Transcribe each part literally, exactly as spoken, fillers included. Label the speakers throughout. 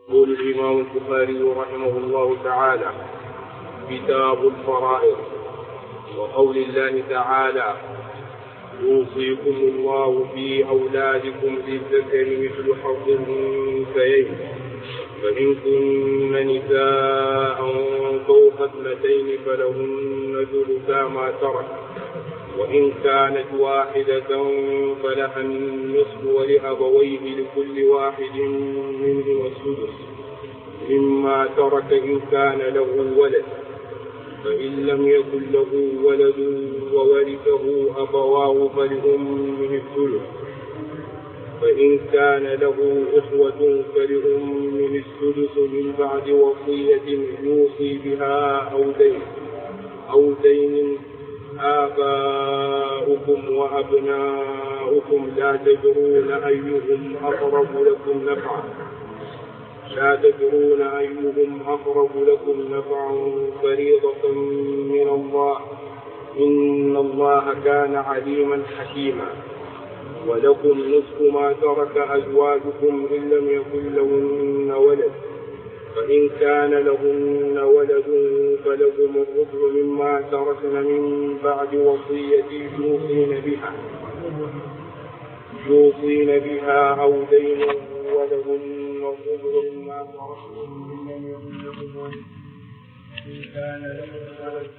Speaker 1: يقول الإمام البخاري رحمه الله تعالى: كتاب الفرائض. وقول الله تعالى: يوصيكم الله في أولادكم للذكر مثل حظ الأنثيين، فإن كن نساء فوق اثنتين فلهن ثلثا ما ترك، وإن كانت واحدة فلها النصف ولأبويه لكل واحد منهما السدس مما ترك إن كان له ولد، فإن لم يكن له ولد وورثه أبواه فلأمه الثلث، فإن كان له إخوة فلأمه السدس من بعد وصية يوصي بها أو دين أو دين آباؤكم وأبناؤكم لا تدرون أيهم أقرب لكم نفعا لا تدرون أيهم أقرب لكم نفعا فريضة من الله، إن الله كان عليما حكيما. ولكم نصف ما ترك أزواجكم إن لم يكن لهن ولد، فإن كان لهن ولد فلكم الربع مما تركن من بعد وصية يوصين بها يوصين بها أو دين، ولهن الربع مما تركن من يكن إن كان لهن ولد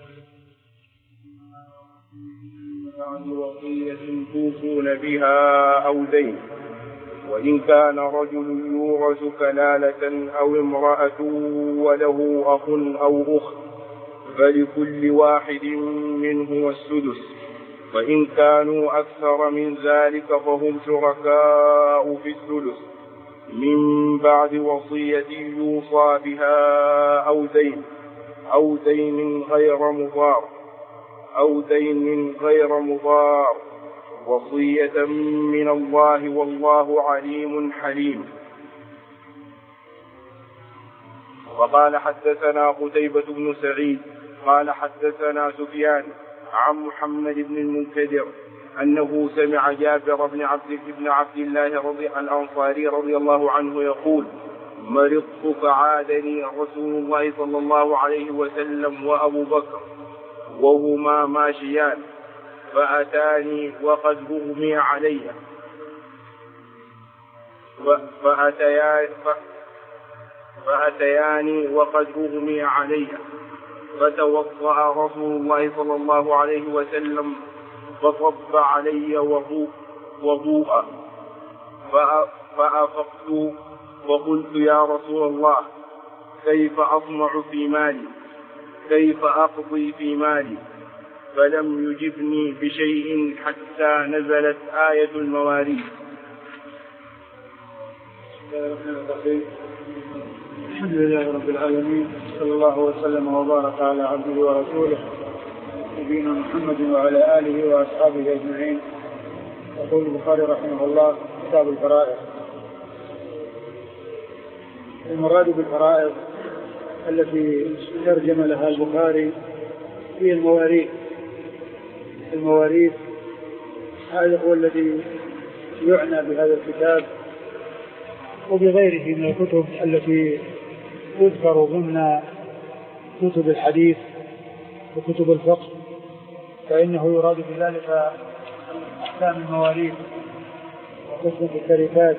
Speaker 1: بعد وصية توصون بها أو دين. وإن كان رجل يورث كلالة أو امرأة وله أخ أو أخت فلكل واحد منهما السدس، وإن كانوا أكثر من ذلك فهم شركاء في الثلث من بعد وصية يوصى بها أو دين أو دين غير مضار أو دين غير مضار وصية من الله والله عليم حليم. وقال حدثنا قتيبة بن سعيد قال حدثنا سفيان عن محمد بن المنكدر أنه سمع جابر بن عبد بن عبد الله رضي الأنصاري رضي الله عنه يقول: مرضت فعادني رسول الله صلى الله عليه وسلم وأبو بكر وهما ماشيان، فأتاني وقد أغمي علي فأتياني وقد أغمي علي فتوضأ رسول الله صلى الله عليه وسلم فصب علي وضوءا فأفقت وقلت: يا رسول الله، كيف أصنع في مالي كيف أقضي في مالي؟ فلم يجبني بشيء حتى نزلت آية المواريث.
Speaker 2: الحمد لله رب العالمين، صلى الله وسلم وبارك على عبده ورسوله نبينا محمد وعلى آله وأصحابه أجمعين. يقول البخاري رحمه الله: كتاب الفرائض. المراد بالفرائض التي ترجم لها البخاري هي المواريث. المواريث هذا هو الذي يعنى بهذا الكتاب وبغيره من الكتب التي تذكر ضمن كتب الحديث وكتب الفقه، فإنه يراد بذلك أحكام المواريث وقسم التركات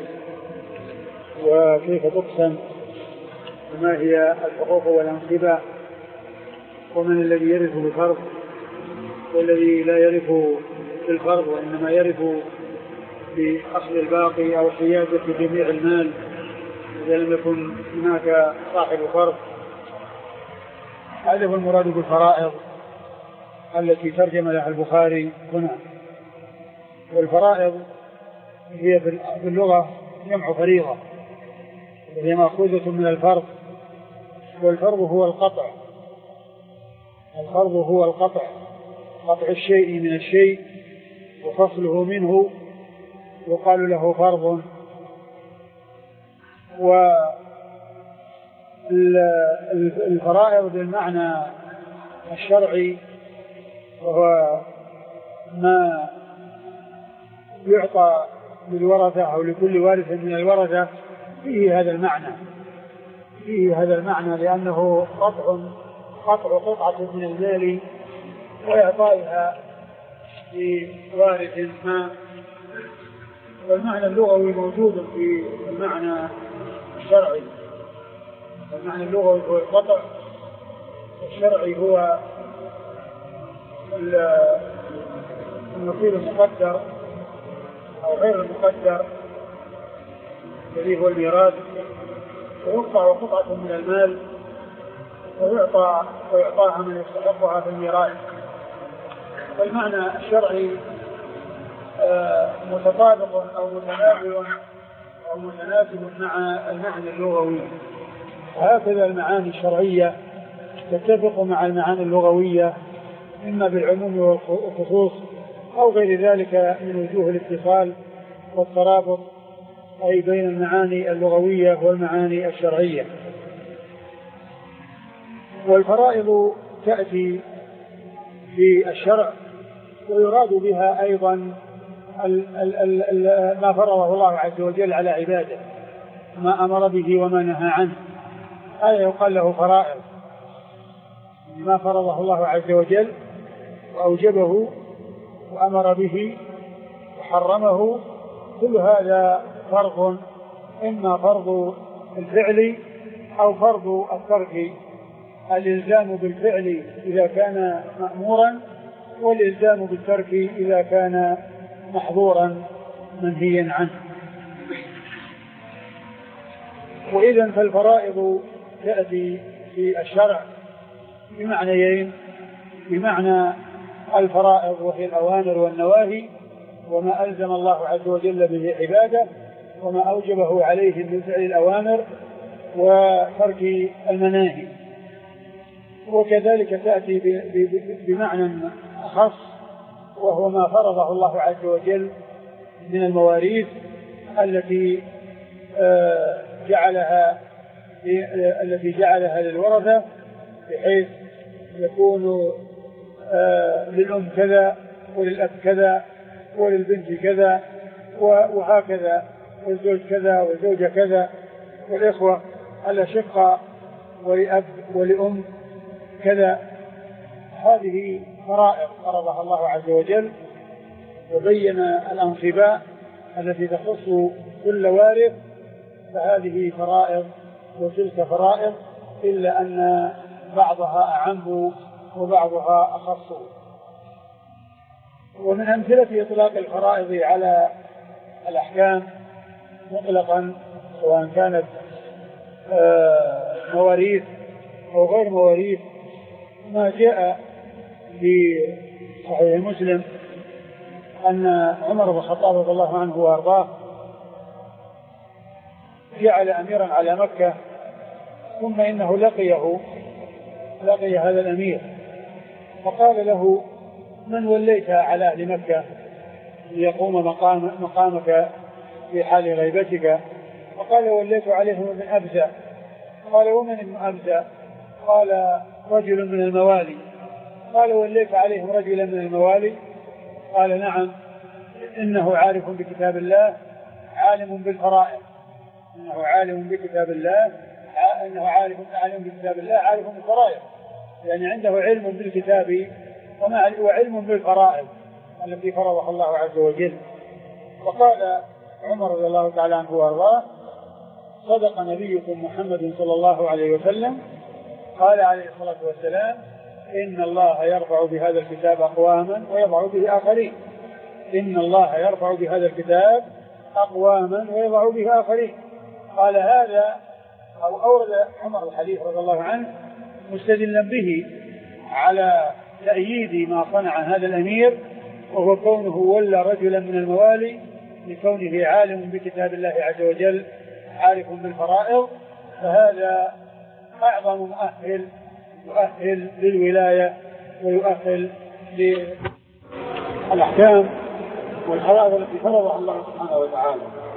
Speaker 2: وكيف تقسم وما هي الحقوق والأنصبة ومن الذي يرث بالفرض والذي لا يرث بالفرض وإنما يرث بأصل الباقي أو حيازة جميع المال إذا لم يكن هناك صاحب فرض. هذا هو المراد بالفرائض التي ترجم لها البخاري هنا. والفرائض هي في اللغة جمع فريضة، وهي مأخوذة من الفرض، والفرض هو القطع. الفرض هو القطع، قطع الشيء من الشيء وفصله منه يقال له فرض. والفرائض بالمعنى الشرعي وهو ما يعطى للورثة أو لكل وارث من الورثة فيه هذا المعنى، فيه هذا المعنى لأنه قطع قطع قطعة من المال وإعطائها لوارث ما. والمعنى اللغوي موجود في المعنى الشرعي. المعنى اللغوي هو القطع، الشرعي هو النصيب المقدر أو غير المقدر الذي هو الميراث، ويقطع قطعة من المال ويعطى ويعطاها من يستحقها في الميراث. والمعنى الشرعي متطابق أو متناول أو متناسب مع المعنى اللغوي. هكذا المعاني الشرعية تتفق مع المعاني اللغوية إما بالعموم والخصوص أو غير ذلك من وجوه الاتصال والترابط، أي بين المعاني اللغوية والمعاني الشرعية. والفرائض تأتي في الشرع ويراد بها أيضا ال ال ال ال ما فرضه الله عز وجل على عباده، ما أمر به وما نهى عنه، هذا يقال له فرائض. ما فرضه الله عز وجل وأوجبه وأمر به وحرمه، كل هذا فرض، إما فرض الفعل أو فرض الترك. الإلزام بالفعل إذا كان مأمورا، والإلزام بالترك إذا كان محظورا منهيا عنه. وإذن فالفرائض تأتي في الشرع بمعنيين: بمعنى الفرائض وهي الأوامر والنواهي وما ألزم الله عز وجل به عباده وما أوجبه عليهم من فعل الأوامر وترك المناهي. وكذلك تأتي بمعنى خاص وهو ما فرضه الله عز وجل من المواريث التي جعلها التي جعلها للورثة، بحيث يكون للأم كذا وللأب كذا وللبنت كذا وهكذا، والزوج كذا والزوجة كذا، والإخوة الأشقة ولأب ولأم كذا. هذه فرائض فرضها الله عز وجل، وبين الأنصباء التي تخص كل وارث، فهذه فرائض وتلك فرائض، إلا أن بعضها أعم وبعضها أخص. ومن أمثلة إطلاق الفرائض على الأحكام مطلقا، سواء كانت مواريث أو غير مواريث، ما جاء في صحيح مسلم أن عمر بن الخطاب رضي الله عنه وأرضاه جعل أميرا على مكة، ثم إنه لقيه لقي هذا الأمير فقال له: من وليت على أهل مكة ليقوم مقام مقامك في حال غيبتك؟ فقال: وليت عليهم ابن أبزة. قال: ومن ابن أبزة؟ قال: رجل من الموالي. قال: وليت عليهم رجلا من الموالي؟ قال: نعم، إنه عارف بكتاب الله عالم بالفرائض. إنه عالم بكتاب الله إنه عارف عالم بكتاب الله عارف بالفرائض، يعني عنده علم بالكتاب وعلم بالفرائض التي فرضها الله عز وجل. وقال عمر رضي الله تعالى عنه وارضاه: صدق نبيكم محمد صلى الله عليه وسلم، قال عليه الصلاة والسلام: إن الله يرفع بهذا الكتاب أقواما ويضع به آخرين. إن الله يرفع بهذا الكتاب أقواما ويضع به آخرين. قال هذا أو أورد عمر الحديث رضي الله عنه مستدلا به على تأييد ما صنع هذا الأمير، وهو كونه ولى رجلا من الموالي لكونه عالم بكتاب الله عز وجل عارف بالفرائض، فهذا أعظم مؤهل يؤهل للولاية ويؤهل للأحكام والفرائض التي فرضها الله سبحانه وتعالى.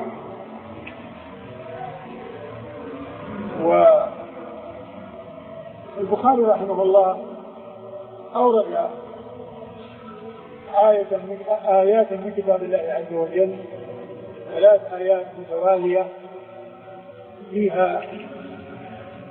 Speaker 2: والبخاري رحمه الله أورد آية من آيات من كتاب الله عز وجل، ثلاث آيات متوالية فيها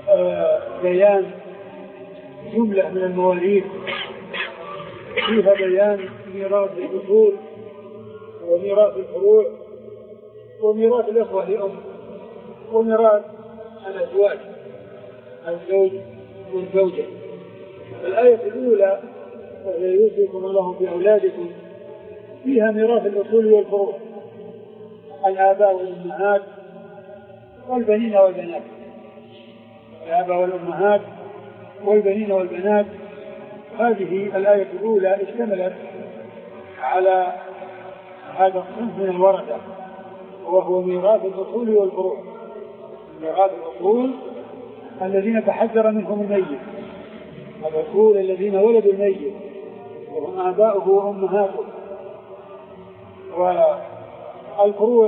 Speaker 2: بيان جملة من المواريث فيها بيان ميراث الأصول وميراث الفروع وميراث الإخوة لأم وميراث الأزواج الزوج والزوجة. الآية الأولى وهي يوصيكم الله في أولادكم فيها ميراث الأصول والفروع الآباء والأمهات والبنين والبنات الآباء والأمهات والبنين والبنات. هذه الآية الأولى اشتملت على هذا الصنف من الورثة وهو ميراث الأصول والفروع. ميراث الأصول الذين تحذر منهم الميت، الأصول الذين ولدوا الميت وهم آباؤه وأمهاته. والفروع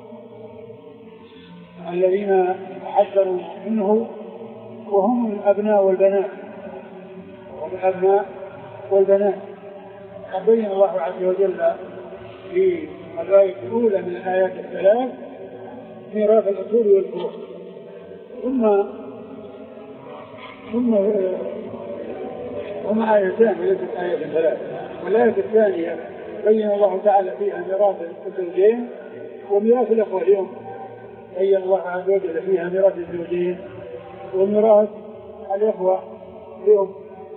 Speaker 2: الذين تحذروا منه وهم الأبناء والبنات وهم الأبناء والبنات. بين الله عز وجل في الآية الأولى من الآيات الثلاث ميراث الأصول والفروع. ثم ثم هما آيتان وليست آية ثلاث. والآية الثانية بين الله تعالى فيها ميراث الزوجين وميراث الأخوة اليوم. بين الله عز وجل فيها ميراث الزوجين وميراث الأخوة اليوم.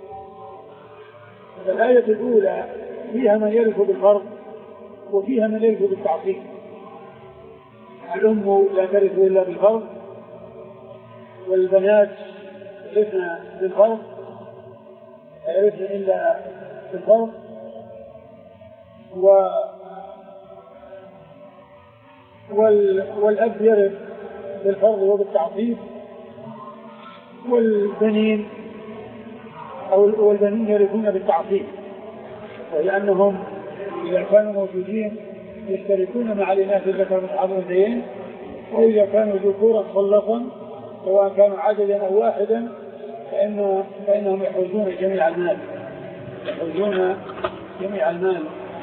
Speaker 2: الآية الأولى فيها من يرث بالفرض وفيها من يرث بالتعصيب. الأم لا ترث إلا بالفرض والبنات يرثن بالفرض لا يرثن إلا بالفرض و وال... والأب يرث بالفرض وبالتعصيب والبنين أو والبنين يرثون بالتعصيب لأنهم إذا كانوا موجودين يشتركون مع الإناث الذكر مثل حظ الأنثيين وإذا كانوا ذكورا خلصا سواء كانوا عددا أو واحدا فإن فإنهم يحوزون جميع المال يحوزون جميع المال.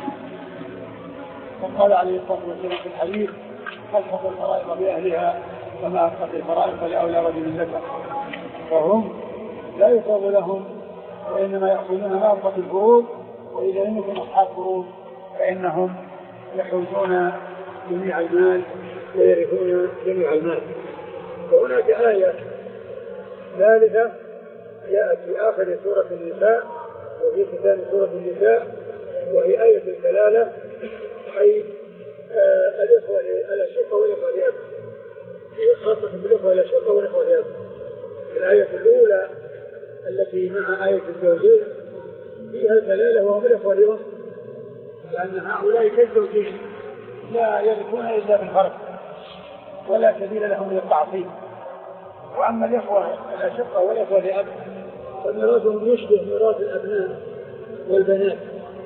Speaker 2: وقال عليه الصلاة والسلام في الحديث ألحق الفرائض بأهلها وما ألحقت الفرائض فلأولى رجل ذكر. فهم لا يفضل لهم وإنما يأخذون ما ألحقت الفروض وإذا لم يكن أصحاب فروض فإنهم يحوزون جميع المال ويرثون جميع المال. وهناك آية ثالثة جاءت في آخر سورة النساء وفي ختام سورة النساء وهي آية الدلالة أي آه الإخوة الأشقة والإخوة الأب خاصة بالإخوة الأشقة والإخوة الأب. الآية الأولى التي مع آية الزوجين فيها الدلالة وهم الإخوة الأم لأن هؤلاء كالزوجين لا يرثون إلا بالفرق ولا سبيل لهم للتعصيب. وأما الإخوة الأشقة والإخوة الأب فميراثهم يشبه ميراث الأبناء والبنات.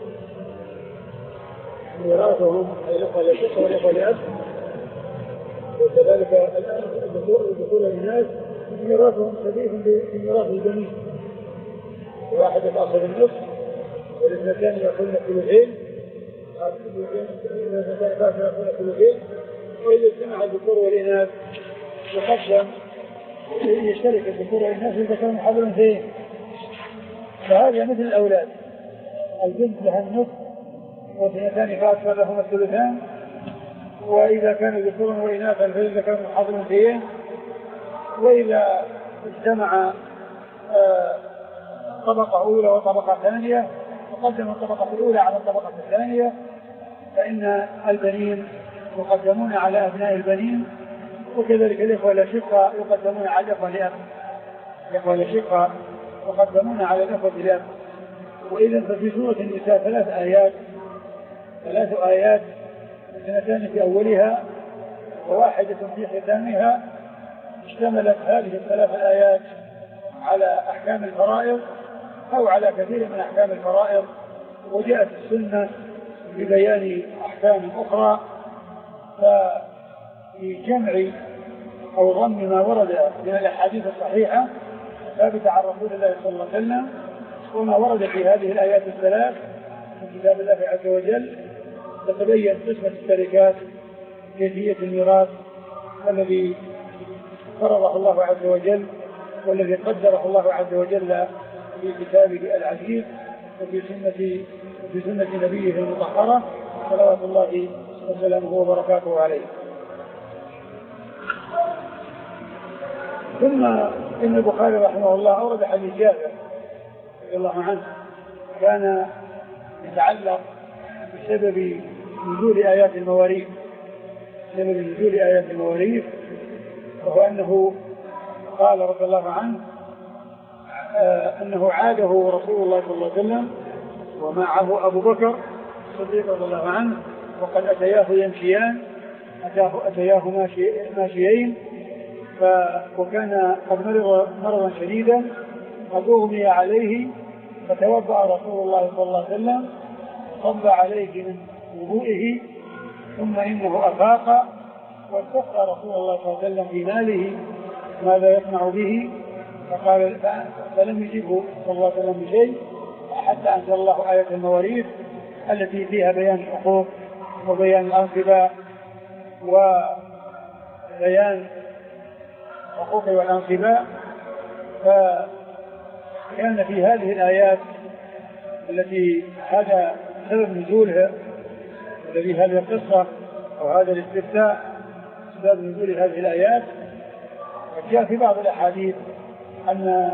Speaker 2: ميراثهم الإخوة الأشقة والإخوة الأب وكذلك دخول الناس ميراثهم شبيه بميراث البنين. واحد يأخذ النصف والاثنتان يأخذن الثلثين والاثنتان يأخذن الثلثين وإذا اجتمع الذكور والإناث يقسم يشترك الذكور والإناث إذا كانوا حظ الأنثيين. فهذا مثل الأولاد البنت لها النصف واثنتان فأكثر لهما الثلثان وإذا كانوا ذكور وإناثا فإذا كانوا حظ الأنثيين. وإذا اجتمع آه طبقة أولى وطبقة ثانية وقدم الطبقة الأولى على الطبقة الثانية فإن البنين يقدمون على أبناء البنين وكذلك الإخوة الأشقة يقدمون على الإخوة الأب. الإخوة الأشقة يقدمون على الإخوة الأب. وإذا ففي سورة النساء ثلاث آيات ثلاث آيات اثنتان في أولها وواحدة في ختامها اشتملت هذه الثلاث آيات على أحكام الفرائض أو على كثير من أحكام الفرائض. وجاءت السنة ببيان أحكام أخرى ففي جمع أو ضم ما ورد من الأحاديث الصحيحة ثابتة عن رسول الله صلى الله عليه وسلم وما ورد في هذه الآيات الثلاث من كتاب الله عز وجل تتبين قسمة التركات كيفية الميراث الذي فرضه الله عز وجل والذي قدره الله عز وجل في كتابه العزيز وفي سنة في سنة نبيه المطهرة صلوات الله وسلامه وبركاته عليه. ثم إن البخاري رحمه الله أورد حديث جابر رضي الله عنه كان يتعلق بسبب نزول آيات المواريث سبب نزول آيات المواريث وهو أنه قال رضي الله عنه آه أنه عاده رسول الله صلى الله عليه وسلم ومعه أبو بكر الصديق رضي الله عنه وقد أتياه يمشيان أتاه أتياه ماشي ماشيين وكان قد مرض مرضا شديدا قد أغمي عليه فتوضأ رسول الله صلى الله عليه وسلم صب عليه من وضوئه ثم إنه أفاق واستسقى رسول الله صلى الله عليه وسلم في ماله ماذا يصنع به فقال فلم يجبه صلى الله عليه وسلم بشيء حتى أنزل الله آية المواريث التي فيها بيان الحقوق وبيان الأنصباء وبيان الحقوق والأنصباء. فكان في هذه الآيات التي هذا سبب نزولها الذي هذه القصة أو هذا الاستفتاء سبب نزول هذه الآيات. وجاء في بعض الأحاديث أن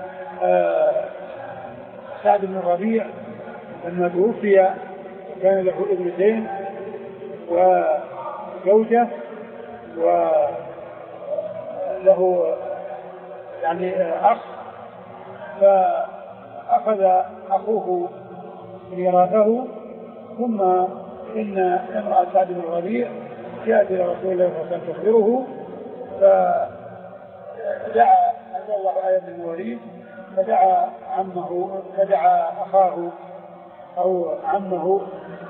Speaker 2: سعد بن الربيع لما توفي كان له ابنتين وزوجة وله يعني أخ فأخذ أخوه ميراثه ثم إن امرأة سعد بن الربيع جاءت إلى رسول الله صلى الله عليه وسلم تخبره فدعا أنزل الله آية المواريث فدعا عمه فدعا أخاه أو عمه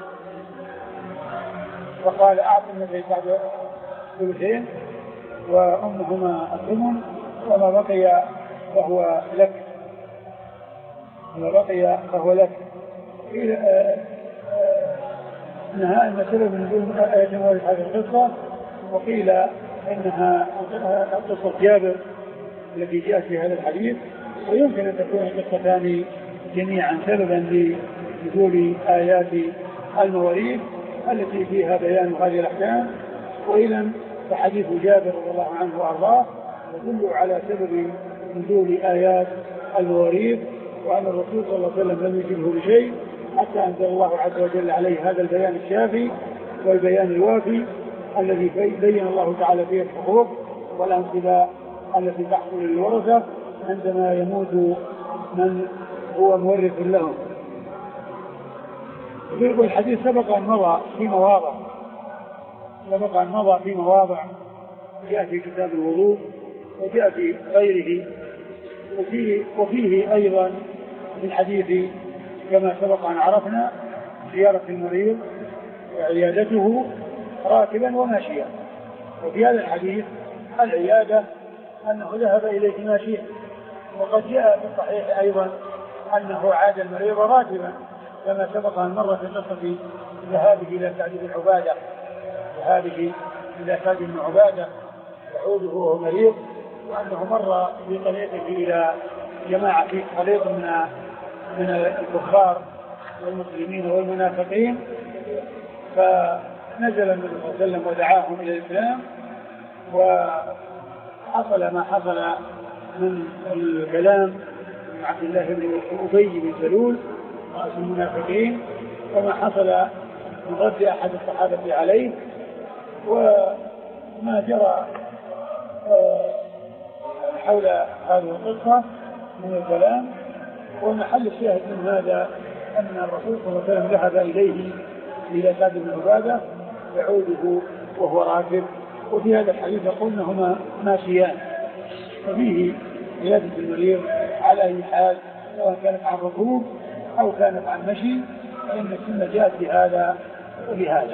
Speaker 2: فقال أعطي النبي سعد ثلثين وأمهما الثمن وما بقي فهو لك وما بقي فهو لك. قيل إنها أن سبب نزول آية المواريث هذه القصة وقيل إنها قصة جابر التي جاءت في هذا الحديث ويمكن أن تكون القصتان جميعا سببا لنزول آيات المواريث التي فيها بيان هذه الأحكام. وإذا فحديث جابر رضي الله عنه وأرضاه يدل على سبب نزول آيات المواريث وأن الرسول صلى الله عليه وسلم لم يجبه بشيء حتى أنزل الله عز وجل عليه هذا البيان الشافي والبيان الوافي الذي بين الله تعالى فيه الحقوق والأنصباء التي تحصل للورثة عندما يموت من هو مورث لهم. والحديث سبق أن مضى في مواضع سبق أن مضى في مواضع جاء في كتاب الوضوء وجاء في غيره وفيه, وفيه أيضا من حديث كما سبق أن عرفنا زيارة المريض وعيادته راكبا وماشيا. وفي هذا الحديث العيادة أنه ذهب إليه ماشيا وقد جاء في الصحيح أيضا أنه عاد المريض راكبا كما سبق أن مر في قصة ذهابه إلى سعد بن عبادة ذهابه إلى سعد بن عبادة يعوده وهو مريض وأنه مر في طريقه إلى جماعة في خليط من من الكفار والمسلمين والمنافقين فنزل النبي صلى الله عليه وسلم ودعاهم إلى الإسلام وحصل ما حصل من الكلام من عبد الله بن أبي بن سلول رأس المنافقين وما حصل من رد أحد الصحابة عليه وما جرى حول هذه القصة من الكلام. ومحل الشاهد من هذا أن الرسول صلى الله عليه وسلم ذهب إليه إلى سعد بن عبادة يعوده وهو راكب. وفي هذا الحديث يقول أنهما ماشيان ففيه عيادة المريض على أي حال سواء كانت عن ركوب أو كانت عن مشي فإن السنة جاءت بهذا وبهذا.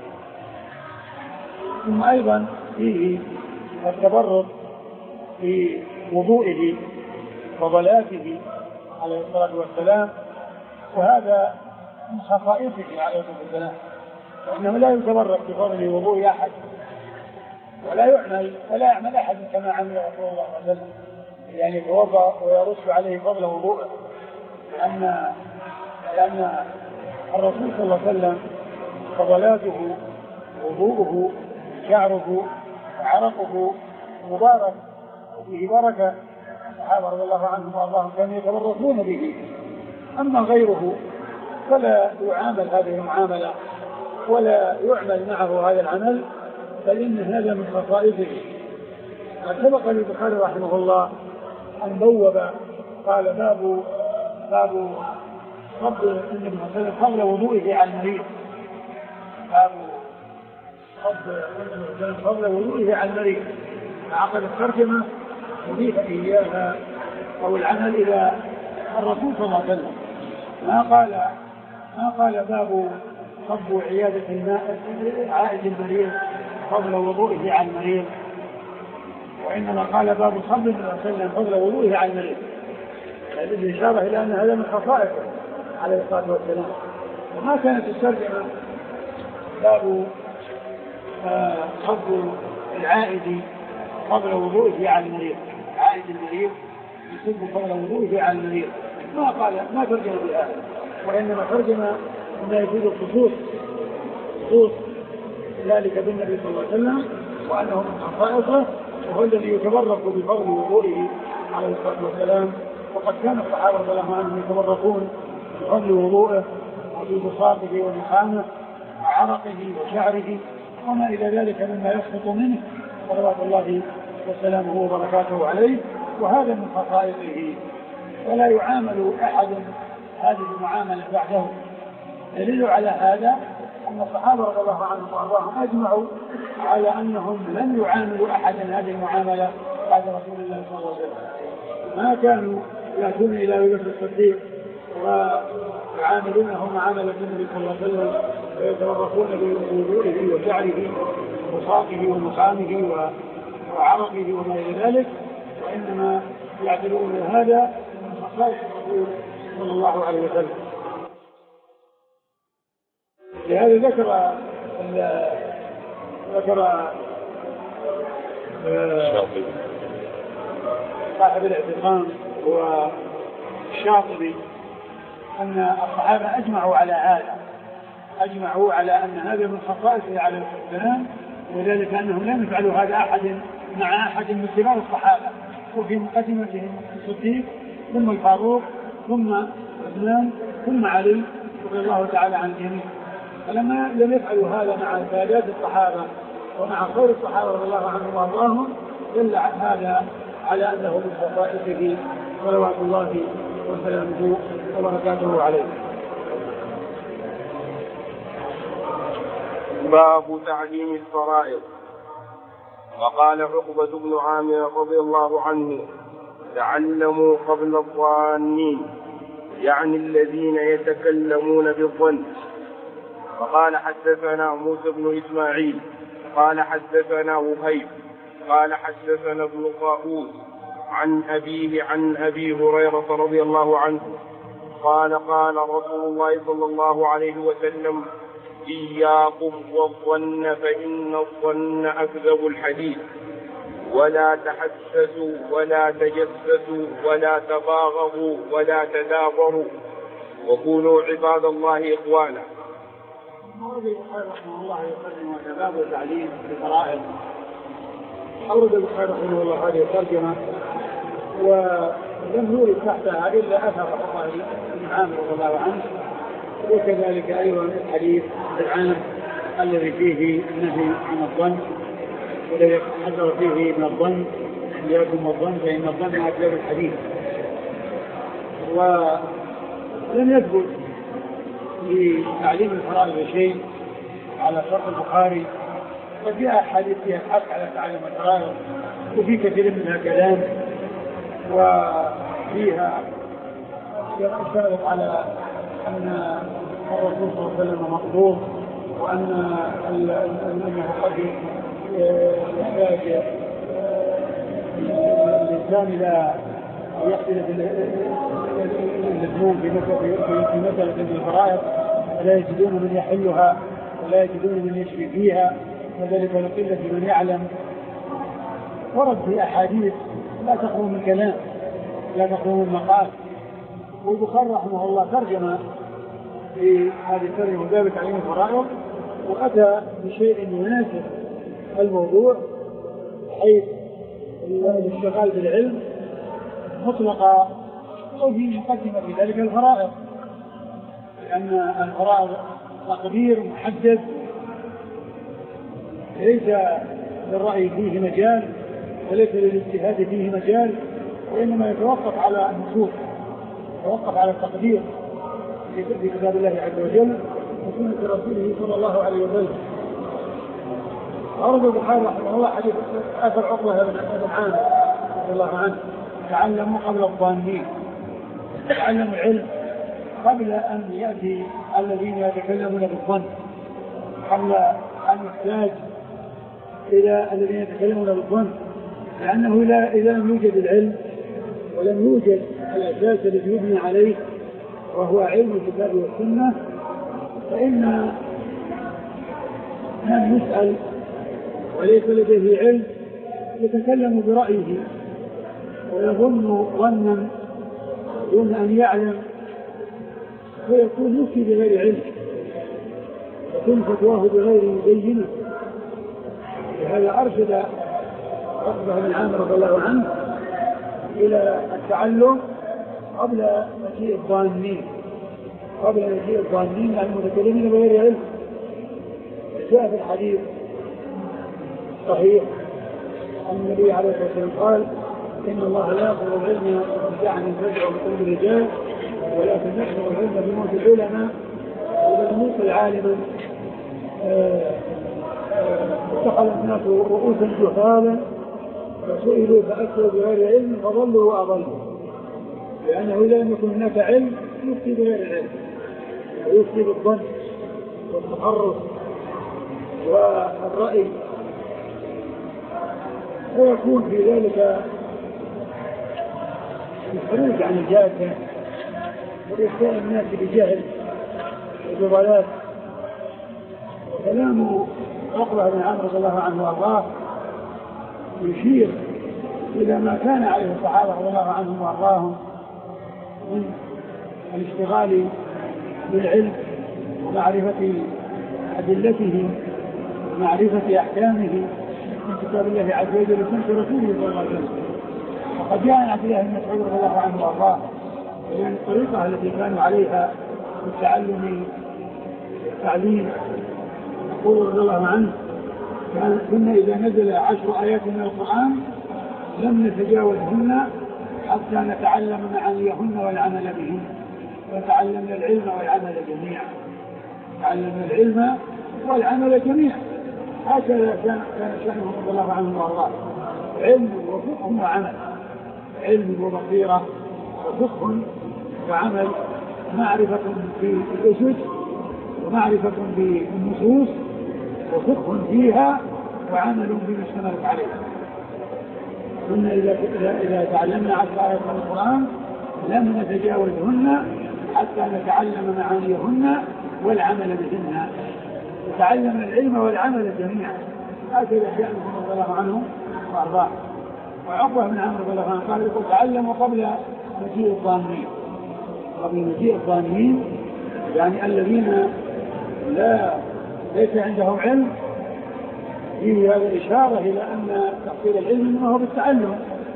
Speaker 2: ثم أيضا فيه التبرد في وضوئه وضلاته عليه الصلاة والسلام وهذا من خصائصه عليه الصلاة والسلام وإنه لا يتبرد بفضل وضوء أحد ولا يعمل ولا يعمل أحد كما عمل رسول الله صلى الله عليه وسلم يعني يتوضأ ويرش عليه فضل وضوءه، لأن لأن الرسول صلى الله عليه وسلم فضلاته وضوءه شعره وعرقه مبارك وفيه بركة. الصحابة رضي الله عنهم وارضاهم كانوا يتبركون به. أما غيره فلا يعامل هذه المعاملة ولا يعمل معه هذا العمل، فإن هذا من خصائصه. قد سبق للبخاري رحمه الله أن بوب قال باب باب صب النبي صلى الله عليه وسلم قبل وضوئه على المريض، باب صب النبي قبل وضوئه على المريض. عقد الترجمة أضيف إياها أو العمل إلى الرسول صلى الله عليه وسلم، ما قال ما قال باب صب عيادة الماء عائد المريض قبل وضوئه على المريض، وإنما قال باب صب النبي صلى الله عليه وسلم قبل وضوئه على المريض، هذه الإشارة إلى أن هذا من خصائصه عليه الصلاة والسلام. وما كانت الترجمة باب صب العائد قبل وضوئه على المريض، عائد المريض يصب قبل وضوئه على المريض، ما قال ما ترجم بهذا، وإنما ترجم ما يفيد الخصوص خصوص ذلك بالنبي صلى الله عليه وسلم، وأنه من خصائصه وهو الذي يتبرك بفضل وضوئه عليه الصلاة والسلام. وقد كان الصحابة رضي الله عنهم يتبركون بفضل وضوئه وببساطه ونخامه وعرقه وشعره وما إلى ذلك مما يسقط منه صلوات الله وسلامه وبركاته عليه، وهذا من خصائصه. ولا يعامل أحد هذه المعاملة بعده. دليل على هذا أن الصحابة رضي الله عنهم وأرضاهم أجمعوا على أنهم لم يعاملوا أحدا هذه المعاملة بعد رسول الله صلى الله عليه وسلم. ما كانوا يأتون إلى أبي بكر الصديق ويعاملونه معاملة النبي صلى الله عليه وسلم ويتبركون بوضوئه وشعره وبساطه ومقامه وعرقه وما إلى ذلك، وإنما يعتبرون هذا من خصائص الرسول صلى الله عليه وسلم. لهذا ذكر ذكر صاحب الاعتصام هو الشاطبي أن الصحابة أجمعوا على هذا، أجمعوا على أن هذا من خصائصه عليه السلام، وذلك أنهم لم يفعلوا هذا أحد مع أحد من كبار الصحابة، وفي مقدمتهم الصديق ثم الفاروق ثم عثمان ثم علي رضي الله تعالى عن الجميع. فلما لم يفعلوا هذا مع سادات الصحابة ومع خير الصحابة رضي الله عنهم وارضاهم دل هذا على أنه من خصائصه صلوات الله وسلامه وبركاته عليه.
Speaker 1: باب تعليم الفرائض. وقال عقبة بن عامر رضي الله عنه: تعلموا قبل الظانين، يعني الذين يتكلمون بالظن. وقال حدثنا موسى بن إسماعيل قال حدثنا وهيب قال حدثنا ابن طاووس عن أبيه عن أبي هريرة رضي الله عنه قال قال رسول الله صلى الله عليه وسلم: إياكم والظن فإن الظن أكذب الحديث، ولا تحسسوا ولا تجسسوا ولا تباغضوا ولا تدابروا، وكونوا عباد الله إخوانا.
Speaker 2: أورد البخاري رحمه الله يقدم وتباب وتعليم الفرائض. أورد البخاري رحمه الله هذه الترجمة ولم يورد تحتها إلا أثر عمر بن عامر رضي الله عنه، وكذلك أيضا الحديث العام الذي فيه النهي عن الظن والذي حذر فيه من الظن: إياكم والظن فإن الظن أكذب الحديث. ولم يثبت لتعليم الفرائض شيء على شرط البخاري، وفيها أحاديث فيها الحث على تعليم الفرائض، وفي كثير منها كلام، وفيها يشتغل على أن الرسول صلى الله عليه وسلم مقبول، وأن أنه قد يحتاج الإنسان إلى يقتل الاثنين في مسألة من الفرائض، ولا يجدون من يحلها ولا يجدون من يشفي فيها، وذلك لقلة من يعلم. ورد في أحاديث لا تخلو من كلام، لا تخلو من مقال. والبخاري رحمه الله ترجم في هذه الترجمة باب تعليم الفرائض، وأتى بشيء يناسب الموضوع، حيث الاشتغال بالعلم مطلقا، وفي مقدمة في ذلك الفرائض، لأن الفرائض تقدير محدد ليس للرأي فيه مجال وليس للاجتهاد فيه مجال، وإنما يتوقف على النصوص، يتوقف على التقدير في كتاب الله عز وجل وسنة رسوله صلى الله عليه وسلم. أورد البخاري رحمه الله حديث أثر عقبة بن عامر رضي الله عنه: تعلموا قبل الظانين، تعلموا العلم قبل أن يأتي الذين يتكلمون بالظن، قبل أن يحتاج إلى الذين يتكلمون بالظن، لأنه إذا لم يوجد العلم ولم يوجد الأساس الذي يبنى عليه وهو علم الكتاب والسنة، فإن من يسأل وليس لديه علم يتكلم برأيه ويظن ظنا دون أن يعلم، فيكون يفتي بغير علم، يكون فتواه بغير مبينة. لهذا أرشد عقبة بن عامر رضي الله عنه إلى التعلم قبل مجيء الظانين، قبل مجيء الظانين المتكلمين بغير علم. جاء في الحديث صحيح أن النبي عليه الصلاة والسلام قال: إن الله لا يقبل العلم انتزاعا ينتزع من قلوب الرجال، ولكن يقبل العلم بموت العلماء. إذا لم يصل عالما اتخذ الناس رؤوسا جهالا فسئلوا فأفتوا بغير علم فضلوا وأضلوا، لأنه إذا لم يكن هناك علم يفتي بغير العلم ويفتي بالظن والتحرص والرأي، ويكون في ذلك الخروج عن الجادة وإفتاء الناس بجهل وبضلال. كلام عقبة بن عامر رضي الله عنه وارضاه يشير إلى ما كان عليه الصحابة رضي الله عنهم وارضاهم من الاشتغال بالعلم ومعرفة أدلته ومعرفة أحكامه من كتاب الله عز وجل وسنة رسوله صلى الله عليه وسلم. وقد جاء عن عبد الله بن مسعود رضي الله عنه وارضاه من الطريقة التي كانوا عليها في التعلم والتعليم، يقول رضي الله عنه: كنا إذا نزل عشر آيات من القرآن لم نتجاوزهن حتى نتعلم معانيهن والعمل بهن، فتعلمنا العلم والعمل جميعا، تعلمنا العلم والعمل جميعا. هكذا كان شأنهم رضي الله عنه وارضاه: علم وفقه وعمل، علم وبصيرة وفقه وعمل، معرفة بالأسس ومعرفة بالنصوص وفقه فيها وعمل بما اشتملت عليه. كنا إذا, إذا تعلمنا عشر آيات من القرآن لم نتجاوزهن حتى نتعلم معانيهن والعمل بهن، نتعلم العلم والعمل جميعا. هكذا شأنهم رضي الله عنهم وأرضاه. وعقبة بن عامر رضي الله عنه قال: يقول: تعلموا قبل مجيء الظانين. قبل مجيء الظانين يعني الذين لا ليس عندهم علم. فيه هذا الإشارة إلى أن تحصيل العلم إنما هو بالتعلم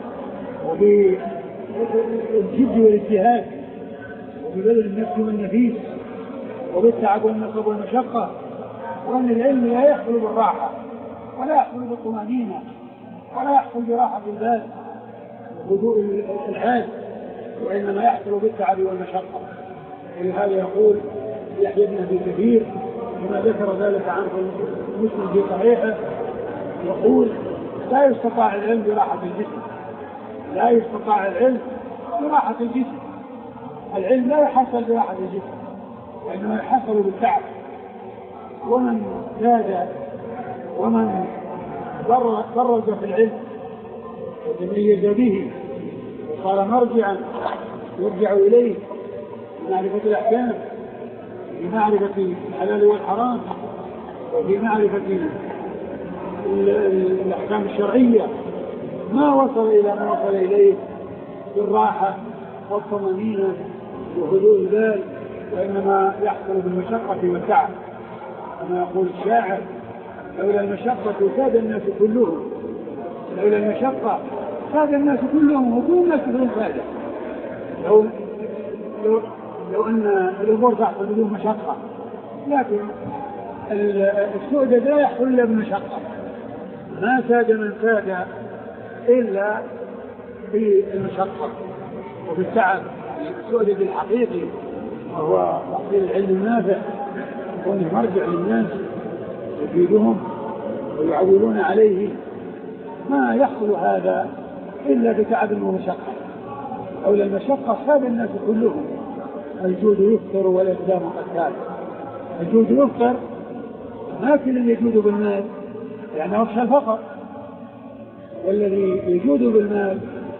Speaker 2: وبالجد والاجتهاد وببذل النفس والنفيس وبالتعب والنصب والمشقة، وأن العلم لا يحصل بالراحة ولا يحصل بالطمأنينة ولا يحصل براحة البال وهدوء الحال، وإنما يحصل بالتعب والمشقة. ولهذا يقول يحيى بن أبي كثير كما ذكر ذلك عنه مسلم في صحيحه، يقول: لا يستطاع العلم براحة الجسم، لا يستطاع العلم براحة الجسم، العلم لا يحصل براحة الجسم وإنما يحصل بالتعب. ومن زاد ومن درج في العلم وتميز به وصار مرجعا يرجع إليه في معرفة الأحكام، في معرفة الحلال والحرام، وفي معرفة الأحكام الشرعية ما وصل إلى ما وصل إليه بالراحة والطمأنينة وهدوء البال، وإنما يحصل بالمشقة والتعب. كما يقول الشاعر: لولا المشقة ساد الناس كلهم، لولا المشقة ساد الناس كلهم وكل الناس بدون فائدة. لو لو لو أن الأمور تحصل بدون مشقة، لكن السؤدد لا يحصل إلا بالمشقة. ما ساد من ساد إلا بالمشقة وبالتعب. السؤدد الحقيقي وهو تحصيل العلم النافع، يكون مرجع للناس يفيدهم ويعولون عليه، ما يحصل هذا إلا بتعب ومشقة. أولى المشقة ساد الناس كلهم. الجود يفطر والإقدام قتال. الجود يفطر، ما كل يجود بالمال لأنه يعني يخشى الفقر، والذي يجود بالمال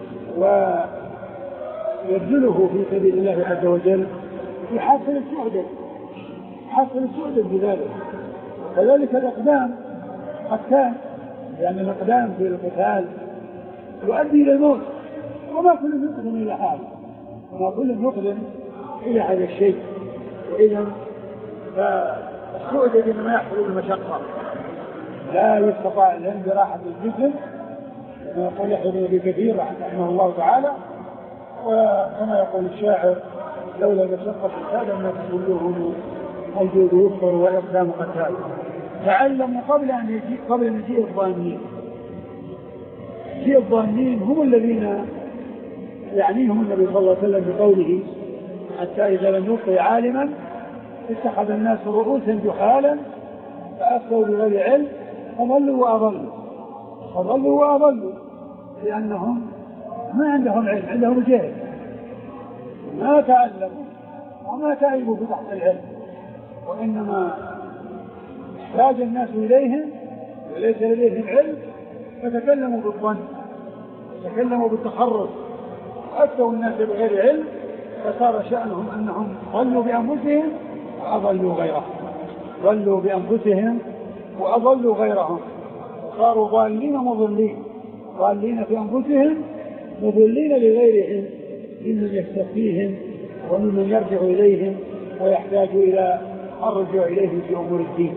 Speaker 2: ويبذله في سبيل الله عز وجل يحصل السعادة، يحصل السعادة بذلك. وكذلك الإقدام قتال، لأن الإقدام في القتال يؤدي إلى الموت، وما كل يقدم إلى هذا، وما كل يقدم إلى هذا الشيء. وإذا فالسعادة إنما يحصل المشقة، لا يستطاع العلم براحة الجسم، كما يقول يحيى بن أبي كثير رحمه الله تعالى. وكما يقول الشاعر: لولا المشقة ساد الناس كلهم، الجود يفطر والإقدام قتال. تعلموا قبل أن يجيء قبل أن يجيء الظانين. يجيء الظانين هم الذين يعنيهم النبي صلى الله عليه وسلم بقوله: حتى إذا لم يبق عالما اتخذ الناس رؤوسا جحالا فأفتوا بغير علم فضلوا وأضلوا. فضلوا وأضلوا لأنهم ما عندهم علم، عندهم جهل، ما تعلموا وما تعبوا في بحث العلم، وإنما احتاج الناس إليهم وليس لديهم علم فتكلموا بالظن، تكلموا بالتخرص، وأفتوا الناس بغير علم، فصار شأنهم أنهم ضلوا بأنفسهم وأضلوا غيرهم، ضلوا بأنفسهم وأضلوا غيرهم، صاروا ضالين مضلين، ضالين في أنفسهم مضلين لغيرهم ممن يستفيهم وممن يرجع إليهم ويحتاج إلى الرجوع إليهم في أمور الدين.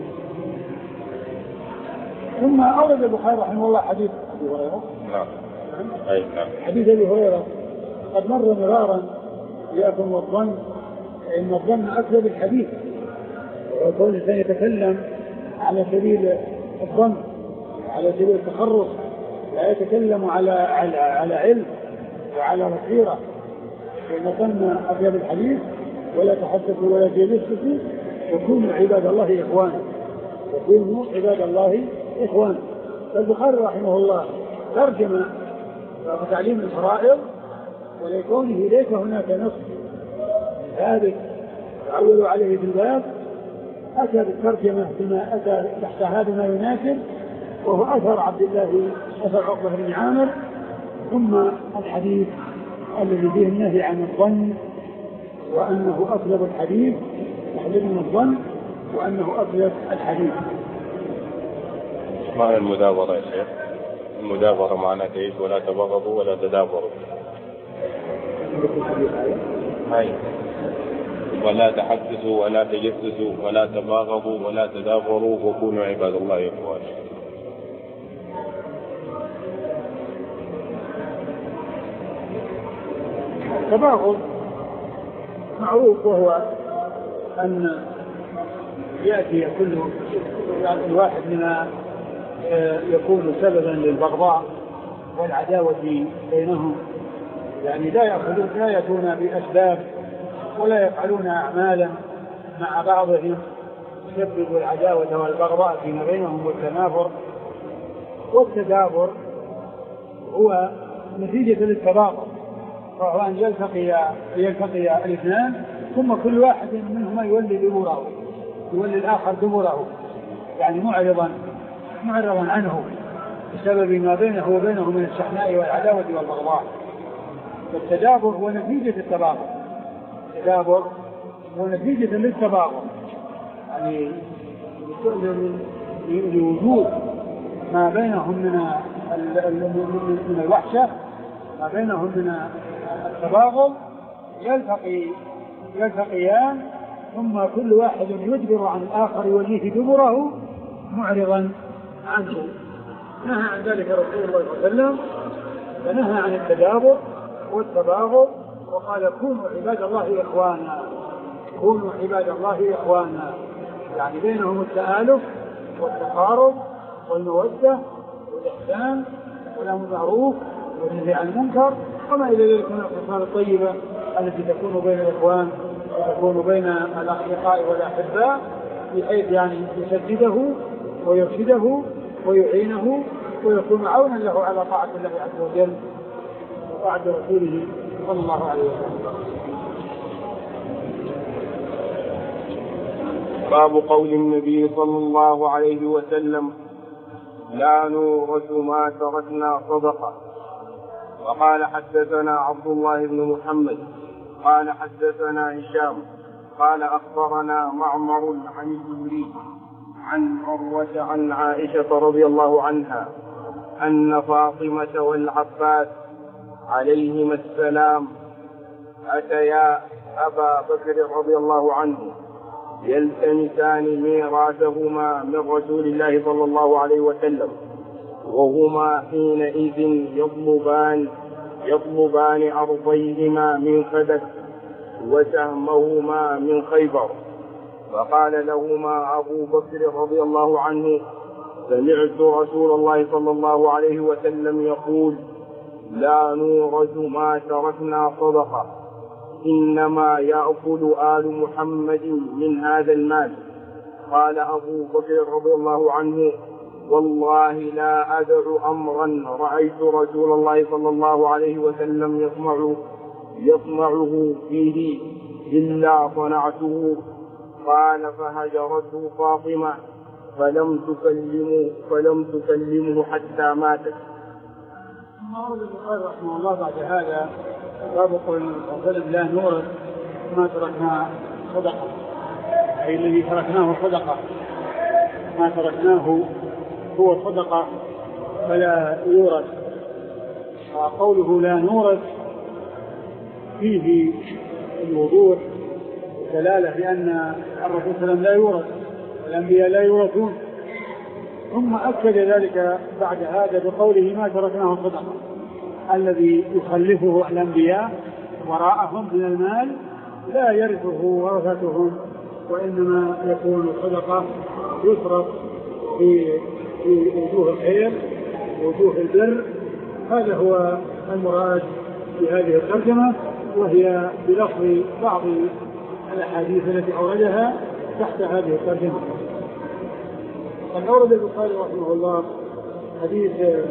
Speaker 2: ثم أورد البخاري رحمه الله حديث أبي هريرة.
Speaker 1: نعم. أي نعم.
Speaker 2: حديث أبي هريرة قد مر مرارا إياكم والظن، إن الظن أكذب الحديث، وكون الإنسان يتكلم على سبيل الظن على سبيل التخرص، لا يتكلم على على على علم وعلى بصيرة، وإن ظن أكذب الحديث، ولا تحدثوا ولا تجسسوا وكونوا عباد الله إخوانا، وكونوا عباد الله إخوانا. فالبخاري رحمه الله ترجم تعليم الفرائض، ولكونه ليس هناك نص ثابت تعولوا عليه في الباب، أتى بالترجمة بما أتى تحت هذا ما يناسب، وهو أثر عبد الله أثر عقبة بن عامر، ثم الحديث الذي فيه النهي عن الظن، وأنه أكذب الحديث، تحذير من الظن، وأنه أكذب الحديث.
Speaker 1: معنى المدابرة يا شيخ؟ المدابرة معناها ايش؟ ولا تبغضوا ولا تدابروا. هاي ولا تحدثوا ولا تجسسوا ولا تباغضوا ولا تدابروا وكونوا عباد الله إخوانا.
Speaker 2: التباغض معروف، وهو أن يأتي كل واحد منا يكون سببا للبغضاء والعداوة بينهم، يعني لا يأخذون لا يأتون بأسباب ولا يفعلون أعمالا مع بعضهم تسبب العداوة والبغضاء فيما بينهم والتنافر. والتدابر هو نتيجة للتباغض، وهو أن يلتقي يلتقي الاثنان ثم كل واحد منهما يولي دبره، يولي الآخر دبره، يعني معرضا معرضا عنه بسبب ما بينه وبينه من الشحناء والعداوة والبغضاء. فالتدابر هو نتيجة التباغض، التدابر هو نتيجة للتباغض، يعني لوجود ما بينهم من من الوحشة، ما بينهم من التباغض، يلتقي يلتقيان ثم كل واحد يدبر عن الآخر يوليه دبره معرضا عنه. نهى عن ذلك رسول الله صلى الله عليه وسلم، فنهى عن التدابر والتباغض، وقال كونوا عباد الله إخوانا، كونوا عباد الله إخوانا، يعني بينهم التآلف والتقارب والمودة والإحسان والأمر بالمعروف والنهي عن المنكر، وما إلى ذلك من الخصال الطيبة التي تكون بين الإخوان وتكون بين الأصدقاء والأحباء، بحيث يعني يسدده ويرشده ويعينه ويكون عونا له على طاعة الله عز وجل وطاعة رسوله صلى الله عليه وسلم.
Speaker 1: باب قول النبي صلى الله عليه وسلم: لا نورث ما تركنا صدقة. وقال حدثنا عبد الله بن محمد قال حدثنا هشام قال أخبرنا معمر عن الزهري عن عروة عن عائشة رضي الله عنها أن فاطمة والعباس عليهما السلام أتيا أبا بكر رضي الله عنه يلتمسان ميراثهما من رسول الله صلى الله عليه وسلم، وهما حينئذ يطلبان يطلبان أرضيهما من خدك وسهمهما من خيبر. فقال لهما أبو بكر رضي الله عنه: سمعت رسول الله صلى الله عليه وسلم يقول: لا نورث ما تركنا صدقة، إنما يأكل آل محمد من هذا المال. قال أبو بكر رضي الله عنه: والله لا أدع أمرا رأيت رسول الله صلى الله عليه وسلم يطمع يطمعه فيه إلا صنعته. قال: فهجرته فاطمة فلم تكلمه فلم تكلمه حتى ماتت.
Speaker 2: ثم ورد البخاري رحمه الله بعد هذا باب قول النبي صلى الله عليه وسلم: لا نورث ما تركنا صدقة، أي الذي تركناه صدقة، ما تركناه هو صدقة فلا يورث. وقوله لا نورث فيه الوضوح دلالة لأن الرسول صلى الله عليه وسلم لا يورث، الأنبياء لا يورثون. ثم أكد ذلك بعد هذا بقوله ما تركناه صدقة، الذي يخلفه الأنبياء وراءهم من المال لا يرثه ورثتهم، وإنما يكون صدقة يصرف في وجوه الخير ووجوه البر. هذا هو المراد في هذه الترجمة، وهي بلفظ بعض الأحاديث التي أوردها تحت هذه الترجمة. قد أورد البخاري رحمه الله حديث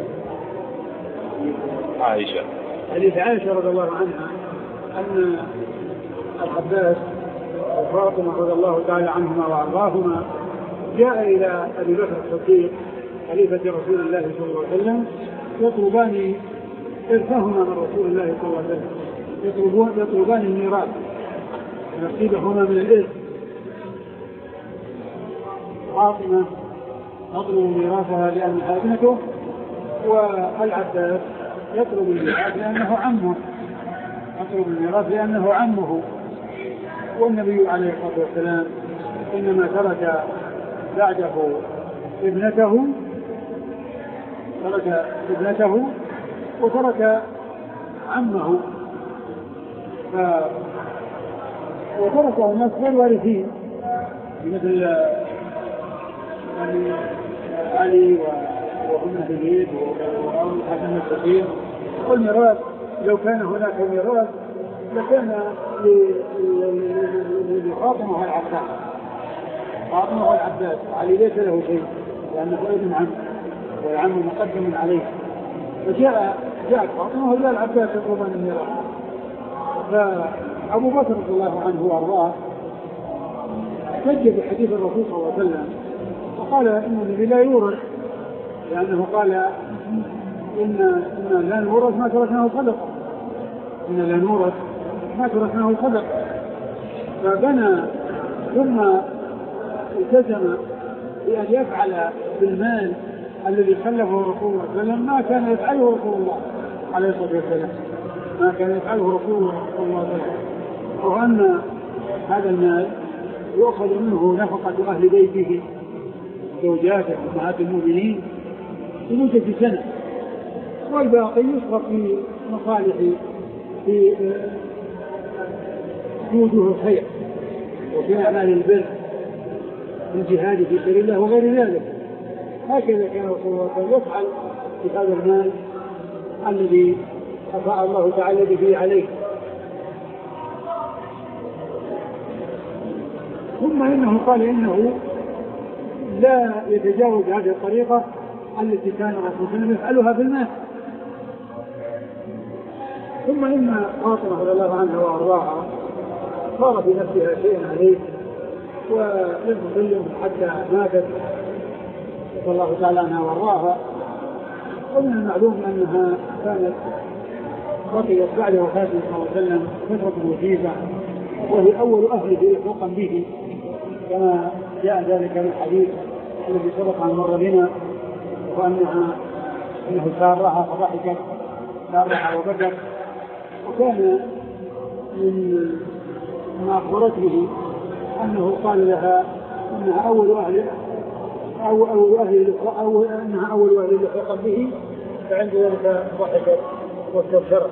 Speaker 1: عائشة
Speaker 2: حديث عائشة رضي الله عنها أن العباس وفاطمة رضي الله تعالى عنهما وأرضاهما جاء إلى أبي بكر الصديق خليفة رسول الله صلى الله عليه وسلم يطلبان إرثهما من رسول الله صلى الله عليه وسلم، يطلبون يطلبان الميراث نصيبهما من الإرث. فاطمة تطلب ميراثها لأنها ابنته، والعباس يطلب الميراث لأنه عمه يطلب الميراث لأنه عمه. والنبي عليه الصلاة والسلام إنما ترك بعده ابنته ترك ابنته وترك عمه، ف... وتركه الناس غير وارثين مثل يعني علي وابن الوليد والحسن الصغير. والميراث لو كان هناك ميراث لكان لفاطمة والعباس فاطمة والعباس، علي ليس له شيء لأنه ابن عم والعم مقدم عليه. فجاء جاءت فاطمة وجاء العباس يطلبان الميراث. فأبو بكر رضي الله عنه وأرضاه احتج بحديث الرسول صلى الله عليه وسلم وقال إن النبي لا يورث، لأنه قال إن إن لا نورث ما تركناه صدقة، إن لا نورث ما تركناه صدقة. فبنى ثم التزم بأن يفعل بالمال الذي كلفه رسول الله صلى الله عليه وسلم ما كان يفعله رسول الله عليه الصلاة والسلام، ما كان يفعله رسول الله صلى الله عليه وسلم. وأن هذا المال يؤخذ منه نفقة أهل بيته زوجاته أمهات المؤمنين لمدة سنة، والباقي يصرف في مصالح في وجوه الخير وفي أعمال البر من جهاد في سبيل الله وغير ذلك. هكذا كان رسول الله صلى الله عليه وسلم يفعل في هذا المال الذي أفاء الله تعالى به عليه. ثم إنه قال إنه لا يتجاوز هذه الطريقة التي كان الرسول صلى الله عليه وسلم يفعلها في المال. ثم إن فاطمة رضي الله عنها وأرضاها صار في نفسها شيء عليه ولم تسلم حتى ماتت رضي الله تعالى عنها وأرضاها. ومن المعلوم أنها كانت بقيت بعد وفاة صلى الله عليه وسلم فترة وجيزة، وهي أول أهله إلحاقا به كما جاء ذلك في الحديث الذي سبق أن مر بنا، وأنها أنه سارها فضحكت سارها وبكت. وكان من ما أخبرته أنه قال لها أنها أول أهل أو أول أهل أو أنها أول أهل لحقا به، فعند ذلك ضحكت واستبشرت.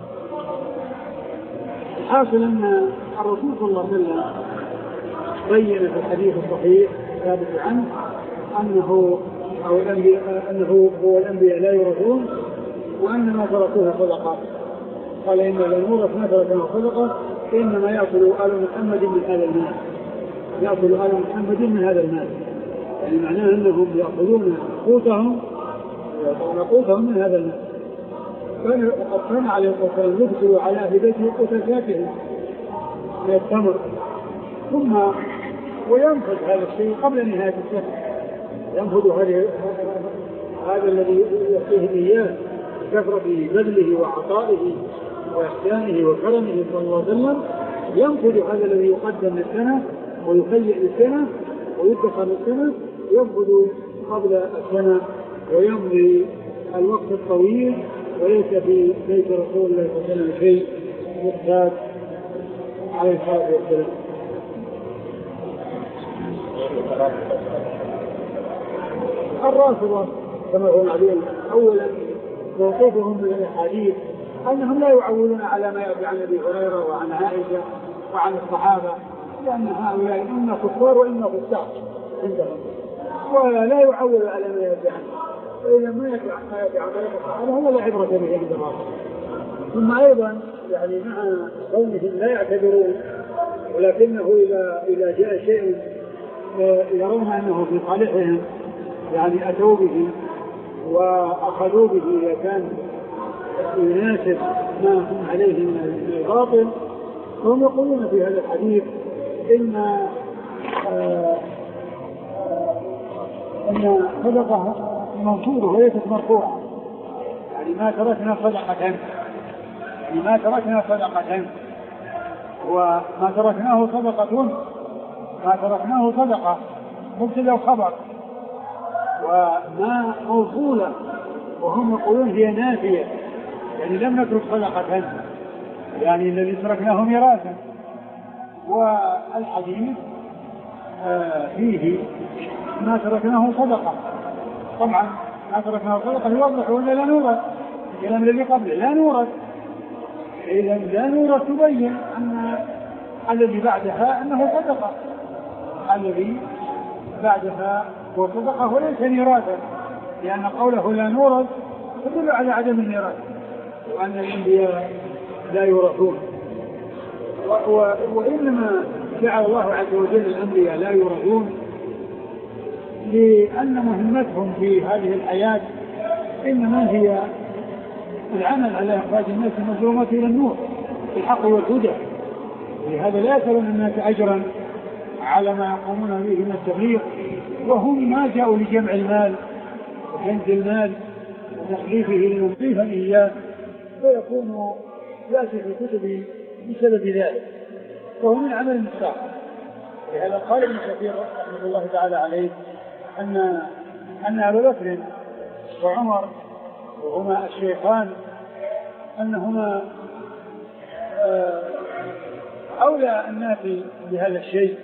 Speaker 2: الحاصل أن الرسول صلى الله عليه وسلم بين في الحديث الصحيح ثابت عنه أنه أو الأنبياء أنه هو الأنبياء لا يرثون، وأن ما تركوه صدقة. قال إن لنورث ما تركوه صدقة، إنما يأكل آل محمد من هذا المال، يأكل آل محمد من هذا المال، يعني معناه أنهم يأخذون قوتهم ويأخذون قوتهم من هذا المال. وقد كان عليه الصلاة والسلام يدخل على أهل بيته قوت زكاته من التمر، ثم وينفذ هذا الشيء قبل نهاية السنة، ينفذ هذا الذي يعطيه إياه كثرة بذله وعطائه وإحسانه وكرمه صلى الله عليه وسلم، ينفذ هذا الذي يقدم للسنة ويخيئ للسنة ويدخل للسنة، ينفذ قبل السنة ويمضي الوقت الطويل وليس في بيت رسول الله صلى الله عليه وسلم شيء يحتاج عليه الصلاة والسلام. الرافضة كما هو معلوم أولا موقفهم من الأحاديث أنهم لا يعولون على ما يأتي عن أبي هريرة وعن عائشة وعن الصحابة، لأن هؤلاء إما كفار وإما فساق عندهم، ولا يعول على ما يأتي عنه، فإذا ما يأتي عن طريق الصحابة هو لا عبرة به عند الله. ثم أيضا يعني مع كونهم لا يعتبرون، ولكنه إذا إذا جاء شيء يرون أنه في صالحهم يعني أتوا به وأخذوا به إذا كان يناسب ما هم عليه من الباطل، فهم يقولون في هذا الحديث إن آه أن صدقة منصورة وليست مرفوعة، يعني ما تركنا صدقة، يعني ما تركنا صدقة وما تركناه صدقة، ما تركناه صدقة مبتدأ وخبر، وما موصولة وهم يقولون هي نافية، يعني لم نترك صدقة، يعني الذي تركناه ميراثا. والحديث آه فيه ما تركناه صدقة، طبعا ما تركناه صدقة يوضح ولا لا نورث، الكلام الذي قبله لا نورث، إذا لا نورث تبين أن الذي بعدها أنه صدقة، الذي بعدها هو صدقة وليس ميراثا، لأن قوله لا نورث يدل على عدم الميراث وأن الأنبياء لا يورثون. وإنما جعل الله عز وجل الأنبياء لا يورثون لأن مهمتهم في هذه الحياة إنما هي العمل على إخراج الناس من الظلمات إلى النور بالحق والهدى، ولهذا لا يسألون الناس أجرا على ما يقومون به من التبليغ، وهم ما جاءوا لجمع المال وكنز المال وتخليفه لنصيفا إياه، فيكون يأتي في الكتب بسبب ذلك، وهو من عمل الصالح. لهذا قال ابن كثير رحمه الله تعالى عليه أن أن أبا بكر وعمر وهما الشيخان أنهما أولى الناس بهذا الشيء،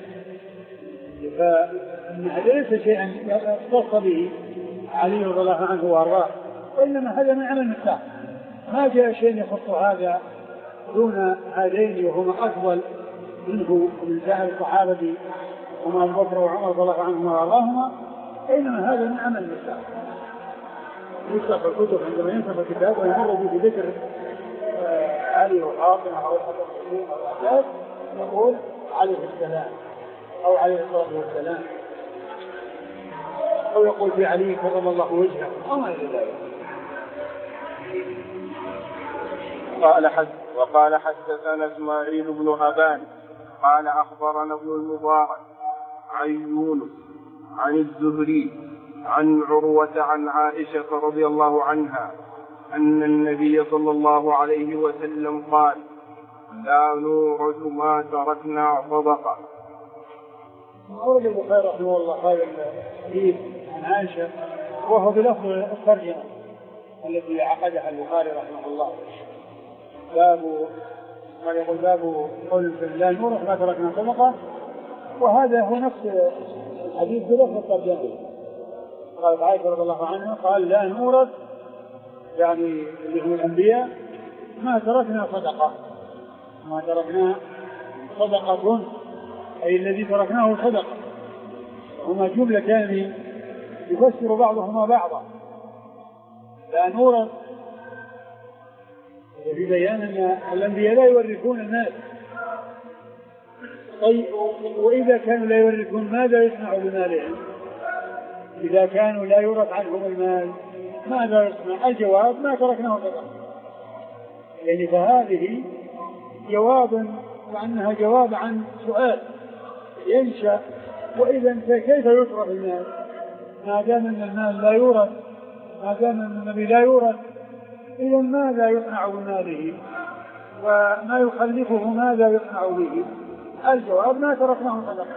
Speaker 2: فإن هذا ليس شيئا يختص به علي رضي الله عنه وأرضاه، وإنما هذا من عمل المفتاح، ما جاء شيء يخص هذا دون هذين وهما أفضل منه ومن سائر الصحابة هما أبو بكر وعمر رضي الله عنهما وأرضاهما، إنما هذا من عمل المفتاح. يشرح الكتب عندما ينصف الكتاب ويمر به بذكر علي وفاطمة أو الحسن أو العباس نقول عليه السلام أو عليه الصلاة والسلام، أو يقول في علي كرم الله وجهه أو ما إلى ذلك.
Speaker 1: قال حد وقال حدثنا إسماعيل بن أبان قال أخبرنا ابن المبارك عن يونس عن الزهري عن عروة عن عائشة رضي الله عنها أن النبي صلى الله عليه وسلم قال: لا نورث ما تركنا صدقة.
Speaker 2: أورد البخاري رحمه الله هذا الحديث عن عائشة وهو بلفظ الترجمة التي عقدها البخاري رحمه الله، باب ما يقول باب قول لا نورث ما تركنا صدقة، وهذا هو نفس الحديث بلفظ الترجمة. قالت عائشة رضي الله عنها قال: لا نورث يعني اللي هم الأنبياء ما تركنا صدقة، ما تركنا صدقة أي الذي تركناه صدقة، هما جملتان يفسر بعضهما بعضا. لا نورث في بيان أن الأنبياء لا يورثون الناس، طيب وإذا كانوا لا يورثون ماذا يصنع بمالهم؟ إذا كانوا لا يورث عنهم المال ماذا يصنع؟ الجواب: ما تركناه صدقة. يعني فهذه جواب وأنها جواب عن سؤال ينشأ، وإذا كيف يصرف المال ما دام أن المال لا يورث، ما دام أن النبي لا يورث، إذا ماذا يصنع بماله وما يخلفه ماذا يصنع به؟ الجواب: ما تركناه صدقة.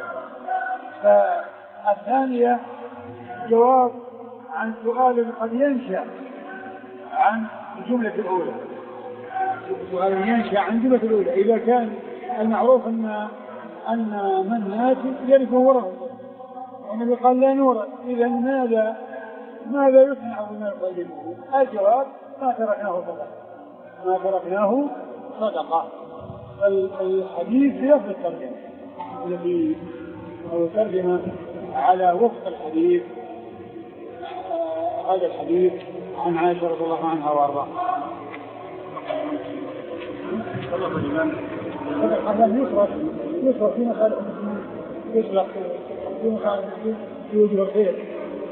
Speaker 2: فالثانية جواب عن سؤال قد ينشأ عن الجملة الأولى، سؤال ينشأ عن الجملة الأولى. إذا كان المعروف أن أن من مات يرثه ورثه، والنبي قال لا نورث، إذا ماذا ماذا يصنع بما يخلفه؟ الجواب: ما تركناه صدقة، ما تركناه صدقة. الحديث بلفظ الترجمة الذي هو ترجمة على وفق الحديث، آه هذا الحديث عن عائشة رضي الله عنها وارضاها. هذا يصرف يصرف في مخالف يصرف في مخالف في وجه الخير.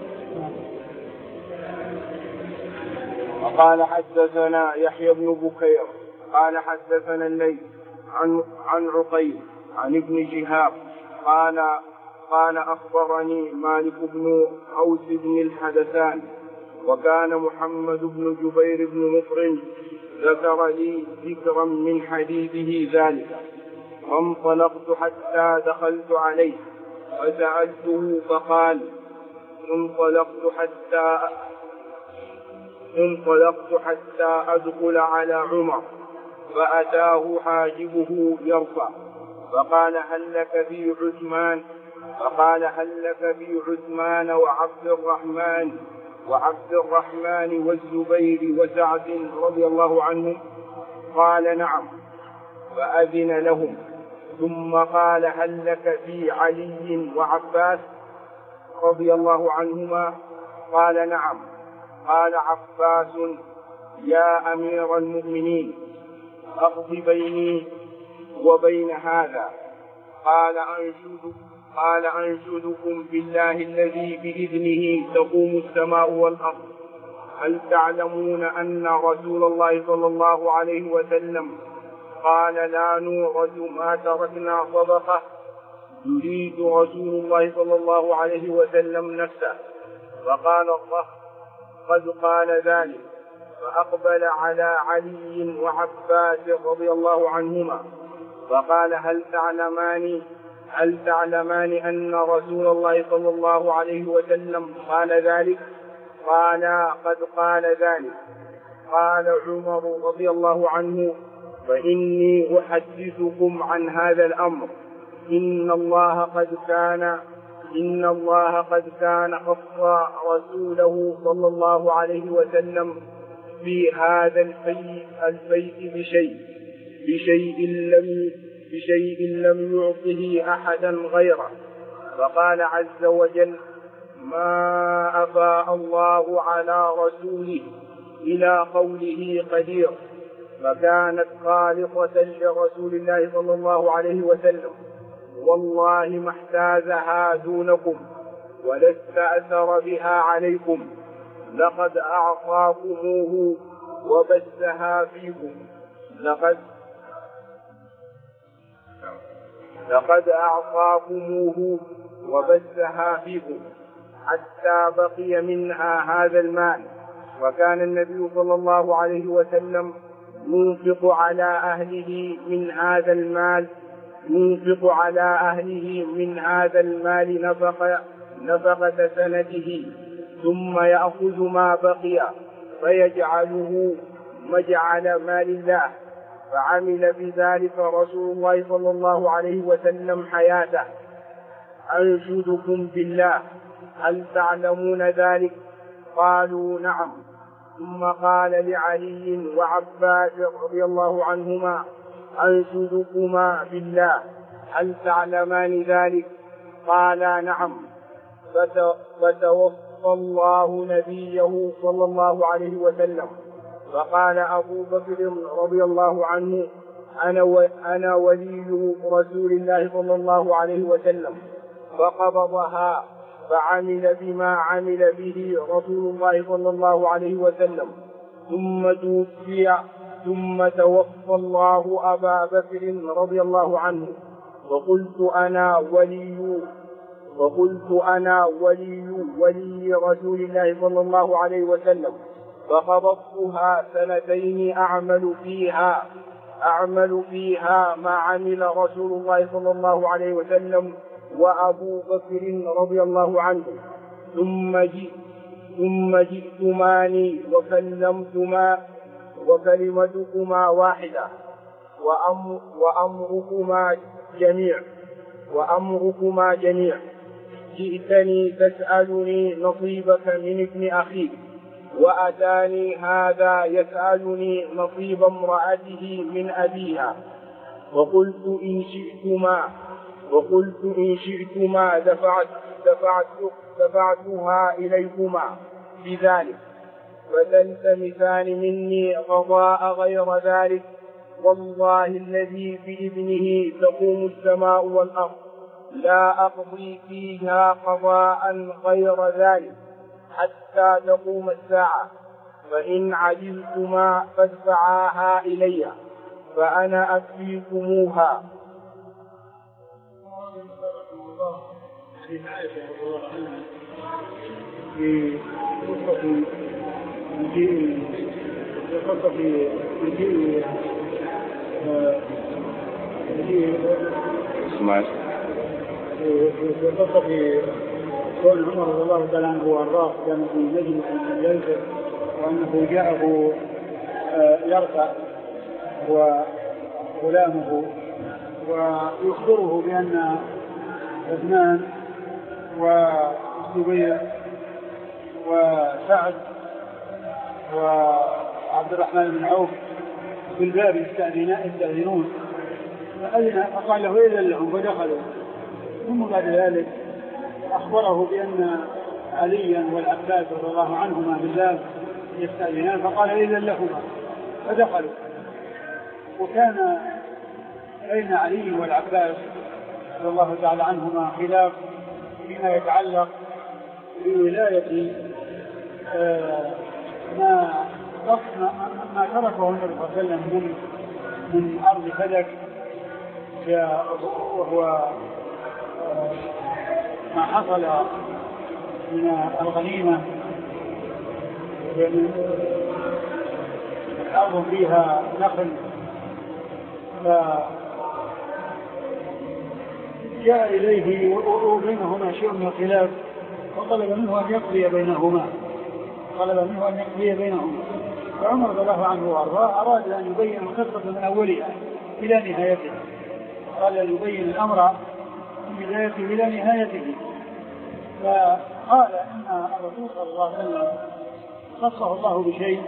Speaker 1: وقال حدثنا يحيى بن بكير قال حدثنا الليث عن عن عقيل عن ابن شهاب قال قال أخبرني مالك بن أوس بن الحدثان وكان محمد بن جبير بن مطعم ذكر لي ذكرا من حديثه ذلك، فانطلقت حتى دخلت عليه فسألته فقال: انطلقت حتى انطلقت حتى أدخل على عمر فأتاه حاجبه يرفع فقال: هل لك في عثمان؟ فقال: هل لك في عثمان وعبد الرحمن وعبد الرحمن والزبير وسعد رضي الله عنهم؟ قال: نعم. فأذن لهم، ثم قال: هل لك في علي وعباس رضي الله عنهما؟ قال: نعم. قال عباس: يا أمير المؤمنين، أقض بيني وبين هذا. قال: أنشد قال أنشدكم بالله الذي بإذنه تقوم السماء والأرض، هل تعلمون أن رسول الله صلى الله عليه وسلم قال: لا نورث ما تركنا صدقة؟ يريد رسول الله صلى الله عليه وسلم نفسه، فقال الله: قد قال ذلك. فأقبل على علي وعباس رضي الله عنهما فقال: هل تعلمان هل تعلمان أن رسول الله صلى الله عليه وسلم قال ذلك؟ قال قد قال ذلك. قال عمر رضي الله عنه فإني أحدثكم عن هذا الأمر إن الله قد كان إن الله قد كان خص رسوله صلى الله عليه وسلم في هذا البيت البيت بشيء بشيء لم بشيء لم يعطه أحدا غيره. فقال عز وجل ما أفاء الله على رسوله إلى قوله قدير، فكانت خالصة لرسول الله صلى الله عليه وسلم والله ما احتازها دونكم ولا استأثر بها عليكم، لقد أعطاكموه وبثها فيكم لقد لقد أعطاكموه وبثها فيكم حتى بقي منها هذا المال. وكان النبي صلى الله عليه وسلم ينفق على أهله من هذا المال ينفق على أهله من هذا المال نفقة نفقة سنته، ثم يأخذ ما بقي فيجعله مجعل مال الله. فعمل بذلك رسول الله صلى الله عليه وسلم حياته. أنشدكم بالله هل تعلمون ذلك؟ قالوا نعم. ثم قال لعلي وعباس رضي الله عنهما أنشدكما بالله هل تعلمان ذلك؟ قالا نعم. فتوفى الله نبيه صلى الله عليه وسلم. فقال أبو بكر رضي الله عنه أنا, أنا ولي رسول الله صلى الله عليه وسلم، فقبضها فعمل بما عمل به رسول الله صلى الله عليه وسلم. ثم توفي ثم توفى الله أبا بكر رضي الله عنه، وقلت أنا ولي وقلت أنا ولي ولي رسول الله صلى الله عليه وسلم، فقبضتها سنتين أعمل فيها أعمل فيها ما عمل رسول الله صلى الله عليه وسلم وأبو بكر رضي الله عنه. ثم جئت ثم جئتماني وكلمتما وكلمتكما واحدة وأمر وأمركما جميع وأمركما جميع جئتني تسألني نصيبك من ابن أخيك، وأتاني هذا يسألني نصيب امرأته من أبيها، وقلت إن شئتما وقلت إن شئتما دفعت دفعت دفعتها إليكما بذلك، فتلتمسان مني قضاء غير ذلك. والله الذي بإذنه تقوم السماء والأرض لا أقضي فيها قضاء غير ذلك حتى تقوم الساعة، فإن عجزتما فادفعاها إلي فأنا أكفيكموها.
Speaker 2: في عائشة رضي الله عنها في قصة مجيء في قصة مجيء مجيء
Speaker 3: اسمعت
Speaker 2: في قصة كون عمر رضي الله تعالى عنه وارضاه كان في مجلس من يلفظ وأنه جاءه يرفع وغلامه ويخبره بأن عثمان والزبير وسعد وعبد الرحمن بن عوف في الباب يستأذنون، فأذن فقال له إذن لهم فدخلوا. ثم بعد ذلك أخبره بأن عليا والعباس رضي الله عنهما في الباب يستأذنان، فقال إذن لهما فدخلوا. وكان بين علي والعباس رضي الله تعالى عنهما خلاف فيما يتعلق بولاية ما ما تركه النبي صلى الله عليه وسلم من من أرض فدك، وهو ما حصل من الغنيمة من أرض فيها نخل، فجاء إليه وبينهما شيء من الخلاف، فطلب منه أن يقضي بينهما طلب منه أن يقضي بينهم. فعمر رضي الله عنه وأرضاه أراد أن يبين القصة من أولها إلى نهايتها، قال أن يبين الأمر من بدايته إلى نهايته. فقال إن الرسول صلى الله عليه وسلم خصه الله بشيء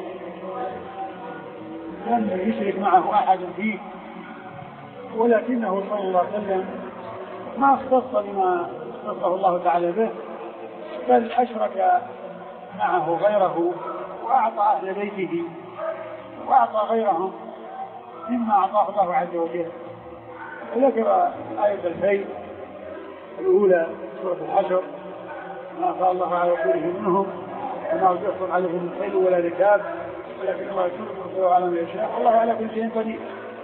Speaker 2: لم يشرك معه أحد فيه، ولكنه صلى الله عليه وسلم ما اختص بما اختصه الله تعالى به، بل أشرك معه غيره وأعطى أهل بيته وأعطى غيرهم مما أعطاه الله عز وجل. وذكر آية الفيل الأولى سورة الحشر: ما أفاء الله على رسوله منهم وما أوجبتم عليه من خيل ولا ركاب ولكن الله يشرك على ما يشاء والله على كل شيء قدير.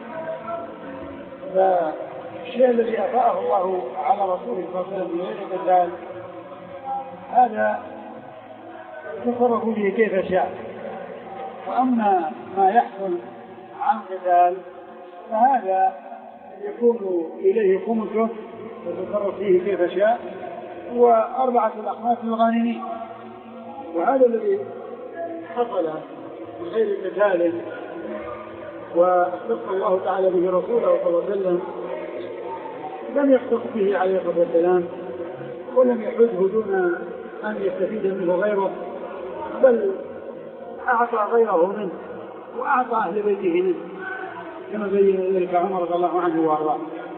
Speaker 2: فالشيء الذي أفاءه الله على رسوله صلى الله عليه وسلم من غير قتال هذا تصرف به كيف شاء، وأما ما يحصل عن قتال فهذا يكون إليه خمسه وتصرف فيه كيف شاء، وأربعة الأخماس للغانمين. وهذا الذي حصل من غير قتال واختص الله تعالى به رسوله صلى الله عليه وسلم لم يختص به عليه الصلاة والسلام ولم يحده دون أن يستفيد منه غيره، بل أعطى غيره منه وأعطى أهل بيته منه كما بين ذلك عمر رضي الله عنه وأرضاه.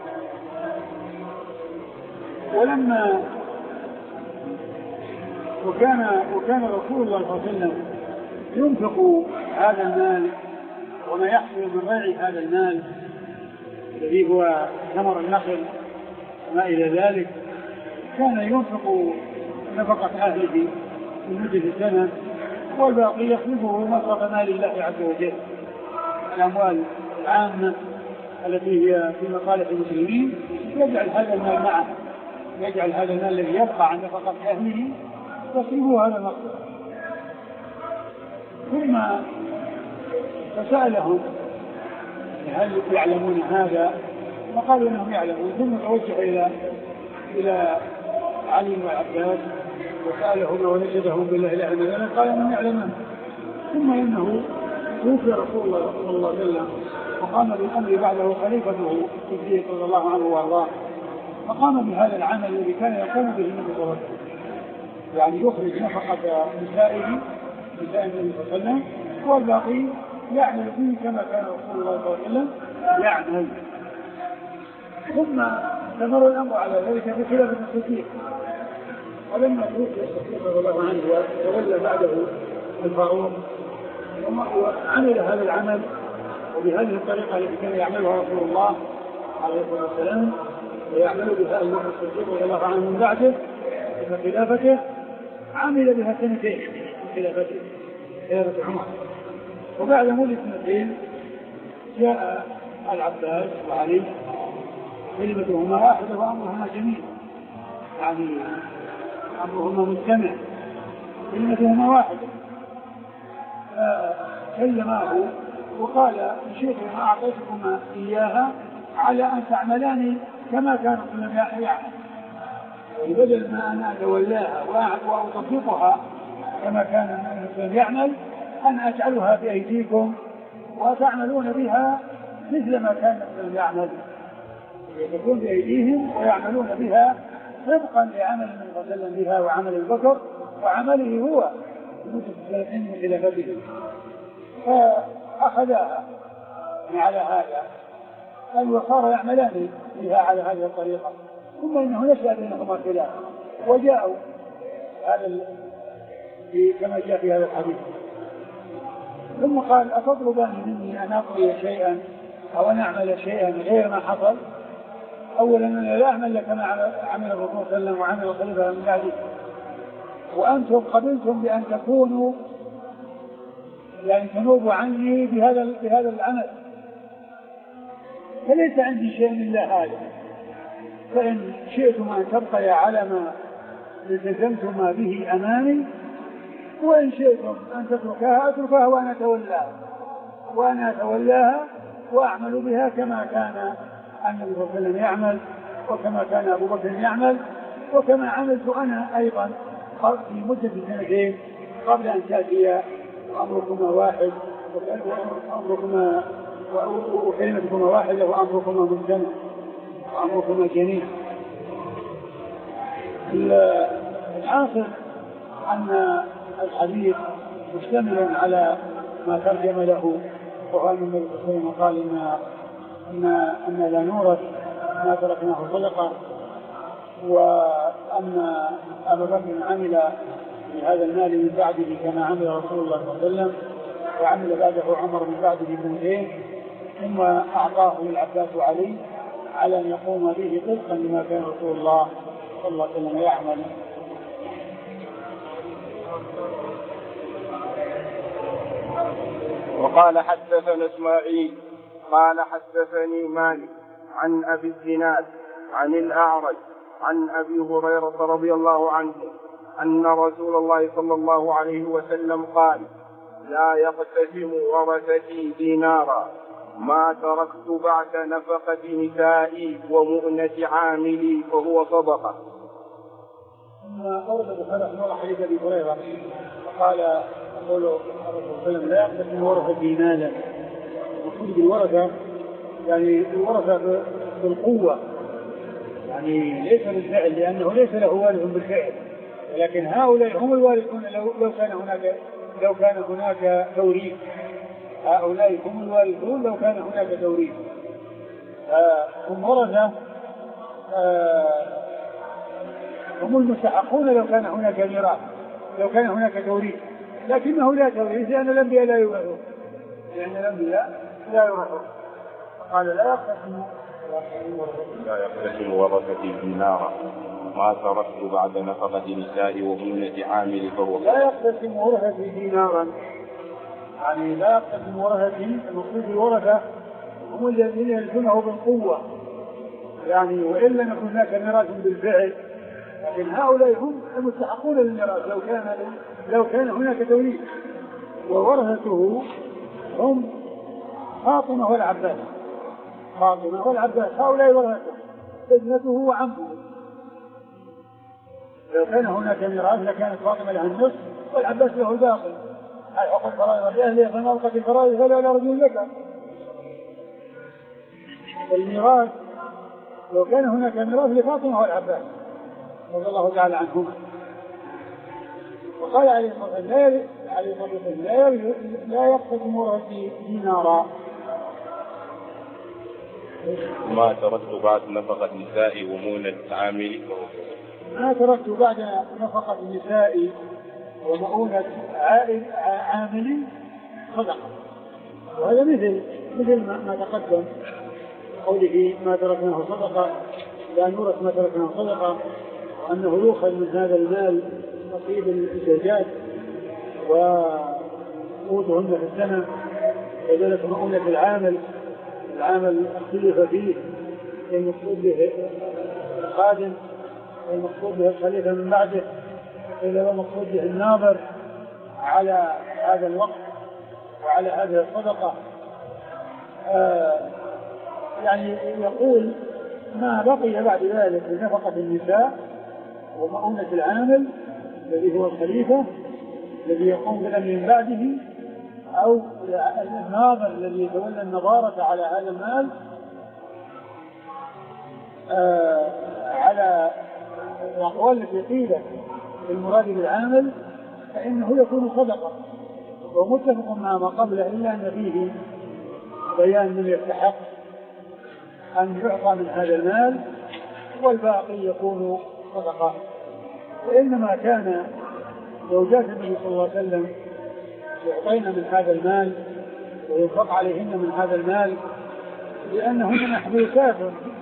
Speaker 2: ولما وكان وكان رسول الله صلى الله عليه وسلم ينفق هذا المال وما يحصل من ريع هذا المال الذي هو ثمر النخل وما إلى ذلك، كان ينفق نفقة أهله في مدة السنة والباقي يخلفه مصرف مال الله عز وجل، الأموال العامة التي هي في مصالح المسلمين يجعل هذا المال معه، يجعل هذا المال الذي يبقى عن نفقة أهله يصرفه هذا المصرف. ثم فسألهم هل يعلمون هذا؟ وقالوا انهم يعلمون. ثم توجه الى الى علي والعباس وسألهم ونشدهم بالله الا علما قال انهم يعلمون. ثم انه توفي رسول الله صلى الله عليه وسلم وقام بالامر بعده خليفته الصديق رضي الله عنه وارضاه، فقام بهذا العمل الذي كان يقوم به النبي صلى الله عليه وسلم، يعني يخرج نفقة نسائه نساء النبي صلى الله عليه وسلم والباقي يعمل فيه كما كان رسول الله صلى الله عليه وسلم يعمل. ثم استمر الامر على ذلك بخلافة الصديق، ولما توفي الصديق رضي الله عنه وتولى بعده الفاروق وعمل هذا العمل وبهذه الطريقة التي كان يعملها رسول الله عليه الصلاة والسلام ويعمل بها الصديق رضي الله عنه من بعده في خلافته، عمل بها سنتين في خلافته خلافة عمر. وبعد مدة سنتين جاء العباس وعلي كلمتهما واحدة وأمرهما جميل، يعني أمرهما مجتمع كلمتهما واحدة. فكلماه وقال شيخ ما أعطيتكما إياها على أن تعملان كما كان كل يعمل، بدل ما أنا أتولاها وأطبقها كما كان يعمل أن أجعلها بأيديكم وتعملون بها مثل ما كان يعمل، يكون بأيديهم ويعملون بها طبقا لعمل النبي صلى الله عليه وسلم بها وعمل البكر وعمله هو لمدة ثلاثين من خلافته. فأخذها على هذا قال وصار يعملان بها على هذه الطريقة. ثم إنه نشأ بينهما خلاف وجاءوا هذا كما جاء في هذا الحديث. ثم قال أتطلبان مني أن أقضي شيئا أو أن أعمل شيئا غير ما حصل؟ أولا أنا لا أعمل كما عمل الرسول صلى الله عليه وسلم وعمل الخليفة من بعده، وأنتم قبلتم بأن تكونوا يعني تنوبوا عني بهذا بهذا العمل، فليس عندي شيء إلا هذا، فإن شئتم أن تبقي على ما التزمتما به أمامي، وإن شئتم أن تتركها أتركها وأنا أتولاها وأنا أتولاها وأعمل بها كما كان النبي صلى الله عليه وسلم يعمل وكما كان أبو بكر يعمل وكما عملت أنا أيضا في مدة سنتين قبل أن تأتي أمركما واحد وأمركما وكلمتكما واحدة وأمركما مجتمع وأمركما جميع. الآخر أن الحديث مشتمل على ما ترجم له قرآن النبي صلى الله عليه وسلم قال إن إن أن لا نورث ما تركناه صدقة، وأن أبا بكر عمل بهذا المال من بعده كما عمل رسول الله صلى الله عليه وسلم، وعمل بعده عمر من بعده بمئتين، ثم أعطاه العباس علي على أن يقوم به طبقا لما كان رسول الله صلى الله عليه وسلم يعمل.
Speaker 1: وقال حدثنا اسماعيل قال حدثني مالك عن أبي الزناد عن الأعرج عن أبي هريرة رضي الله عنه أن رسول الله صلى الله عليه وسلم قال: لا يقتسم ورثتي دينارا ما تركت بعد نفقة نسائي ومؤنة عاملي فهو صدقة.
Speaker 2: ثم أورد البخاري رحمه الله حديث أبي هريرة فقال يقول الرسول صلى الله عليه وسلم: لا يقتسم ورثتي مالا. المقصود بالورثة يعني الورثة بالقوة، يعني ليس بالفعل، لأنه ليس له وارث بالفعل، ولكن هؤلاء هم الوارثون لو لو كان هناك لو كان هناك توريث. هؤلاء هم الوارثون لو كان هناك توريث. هم ورثة هم المستحقون لو كان هناك ميراث، لو كان هناك توريث، لكنه لا توريث لأن الأنبياء لا يورثون، لأن الأنبياء لا يورثون. قال: لا يقتسم
Speaker 1: لا يقتسم ورثتي دينارا ما تركت بعد نفقة نسائي ومؤنة عاملي فهو
Speaker 2: لا يقتسم ورثتي دينارا، يعني لا يقتسم ورثتي. المقصود بالورثة هم الذين يرثونه بالقوة، يعني وإن لم يكن هناك ميراث بالفعل، لكن هؤلاء هم المستحقون للميراث لو كان لو كان هناك توريث. وورثته هم فاطمة والعباس، فاطمة والعباس هؤلاء ورثته، ابنته وعمه. لو كان هناك ميراث لكانت فاطمة لها النصف والعباس له الباقي. الحق الفرائض لأهله فما ألقت الفرائض فلا ولا رجل لك. الميراث لو كان هناك ميراث لفاطمة والعباس رضي الله تعالى عنهما. وقال عليه الصلاة والسلام: لا يقتسم ورثتي دينارا
Speaker 1: ما تركت بعد نفقة نسائي ومؤنة عاملي
Speaker 2: ما تركت بعد نفقة النساء ومؤونة عاملي صدقة. وهذا مثل مثل ما تقدم قوله: ما تركناه صدقة، لا نورث ما تركناه صدقة، وأنه يؤخذ من هذا المال نصيب الزوجات وقوتهن في السنة، وذلك مؤونة العامل العامل اختلف فيه، المقصود به الخادم والمقصود به الخليفة من بعده، إذا المقصود به الناظر على هذا الوقت وعلى هذه الصدقة. آه يعني يقول: ما بقي بعد ذلك من نفقة النساء ومؤونة العامل الذي هو الخليفة الذي يقوم بالأمر من بعده، أو الناظر الذي يتولى النظارة على هذا المال، آه على الأقوال التي قيل بالمراد بالعامل، فإنه يكون صدقة ومتفق مع ما قبله، إلا أن فيه بيان من يستحق أن يعطى من هذا المال والباقي يكون صدقة. وإنما كان زوجات النبي صلى الله عليه وسلم يعطين من هذا المال وينفق عليهن من هذا المال لأنهن محبوسات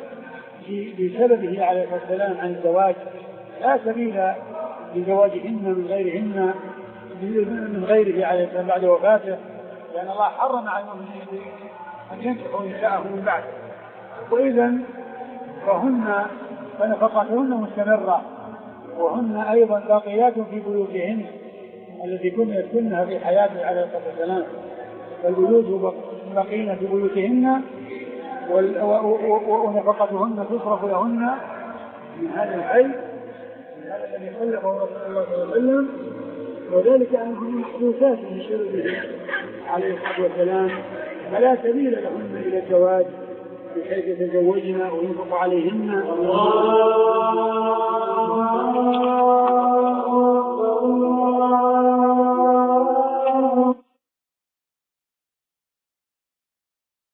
Speaker 2: بسببه عليه الصلاة والسلام عن الزواج، لا سبيل لزواجهن من غيرهن من غيره عليه السلام بعد وفاته، لأن الله حرم على المؤمنين أن ينكحوا نساءه من بعده. وإذا فهن فنفقاتهن مستمرة، وهن أيضا باقيات في بيوتهن التي كن يسكنها في حياته عليه الصلاة والسلام، فالبيوت باقين في بيوتهن ونفقتهن تصرف لهن من هذا الحي، من هذا الذي خلقه رسول الله صلى الله عليه وسلم، وذلك أنهم محدوثات من شربه عليه الصلاة والسلام، فلا سبيل لهن إلى الزواج بحيث يتزوجن وينفق عليهن.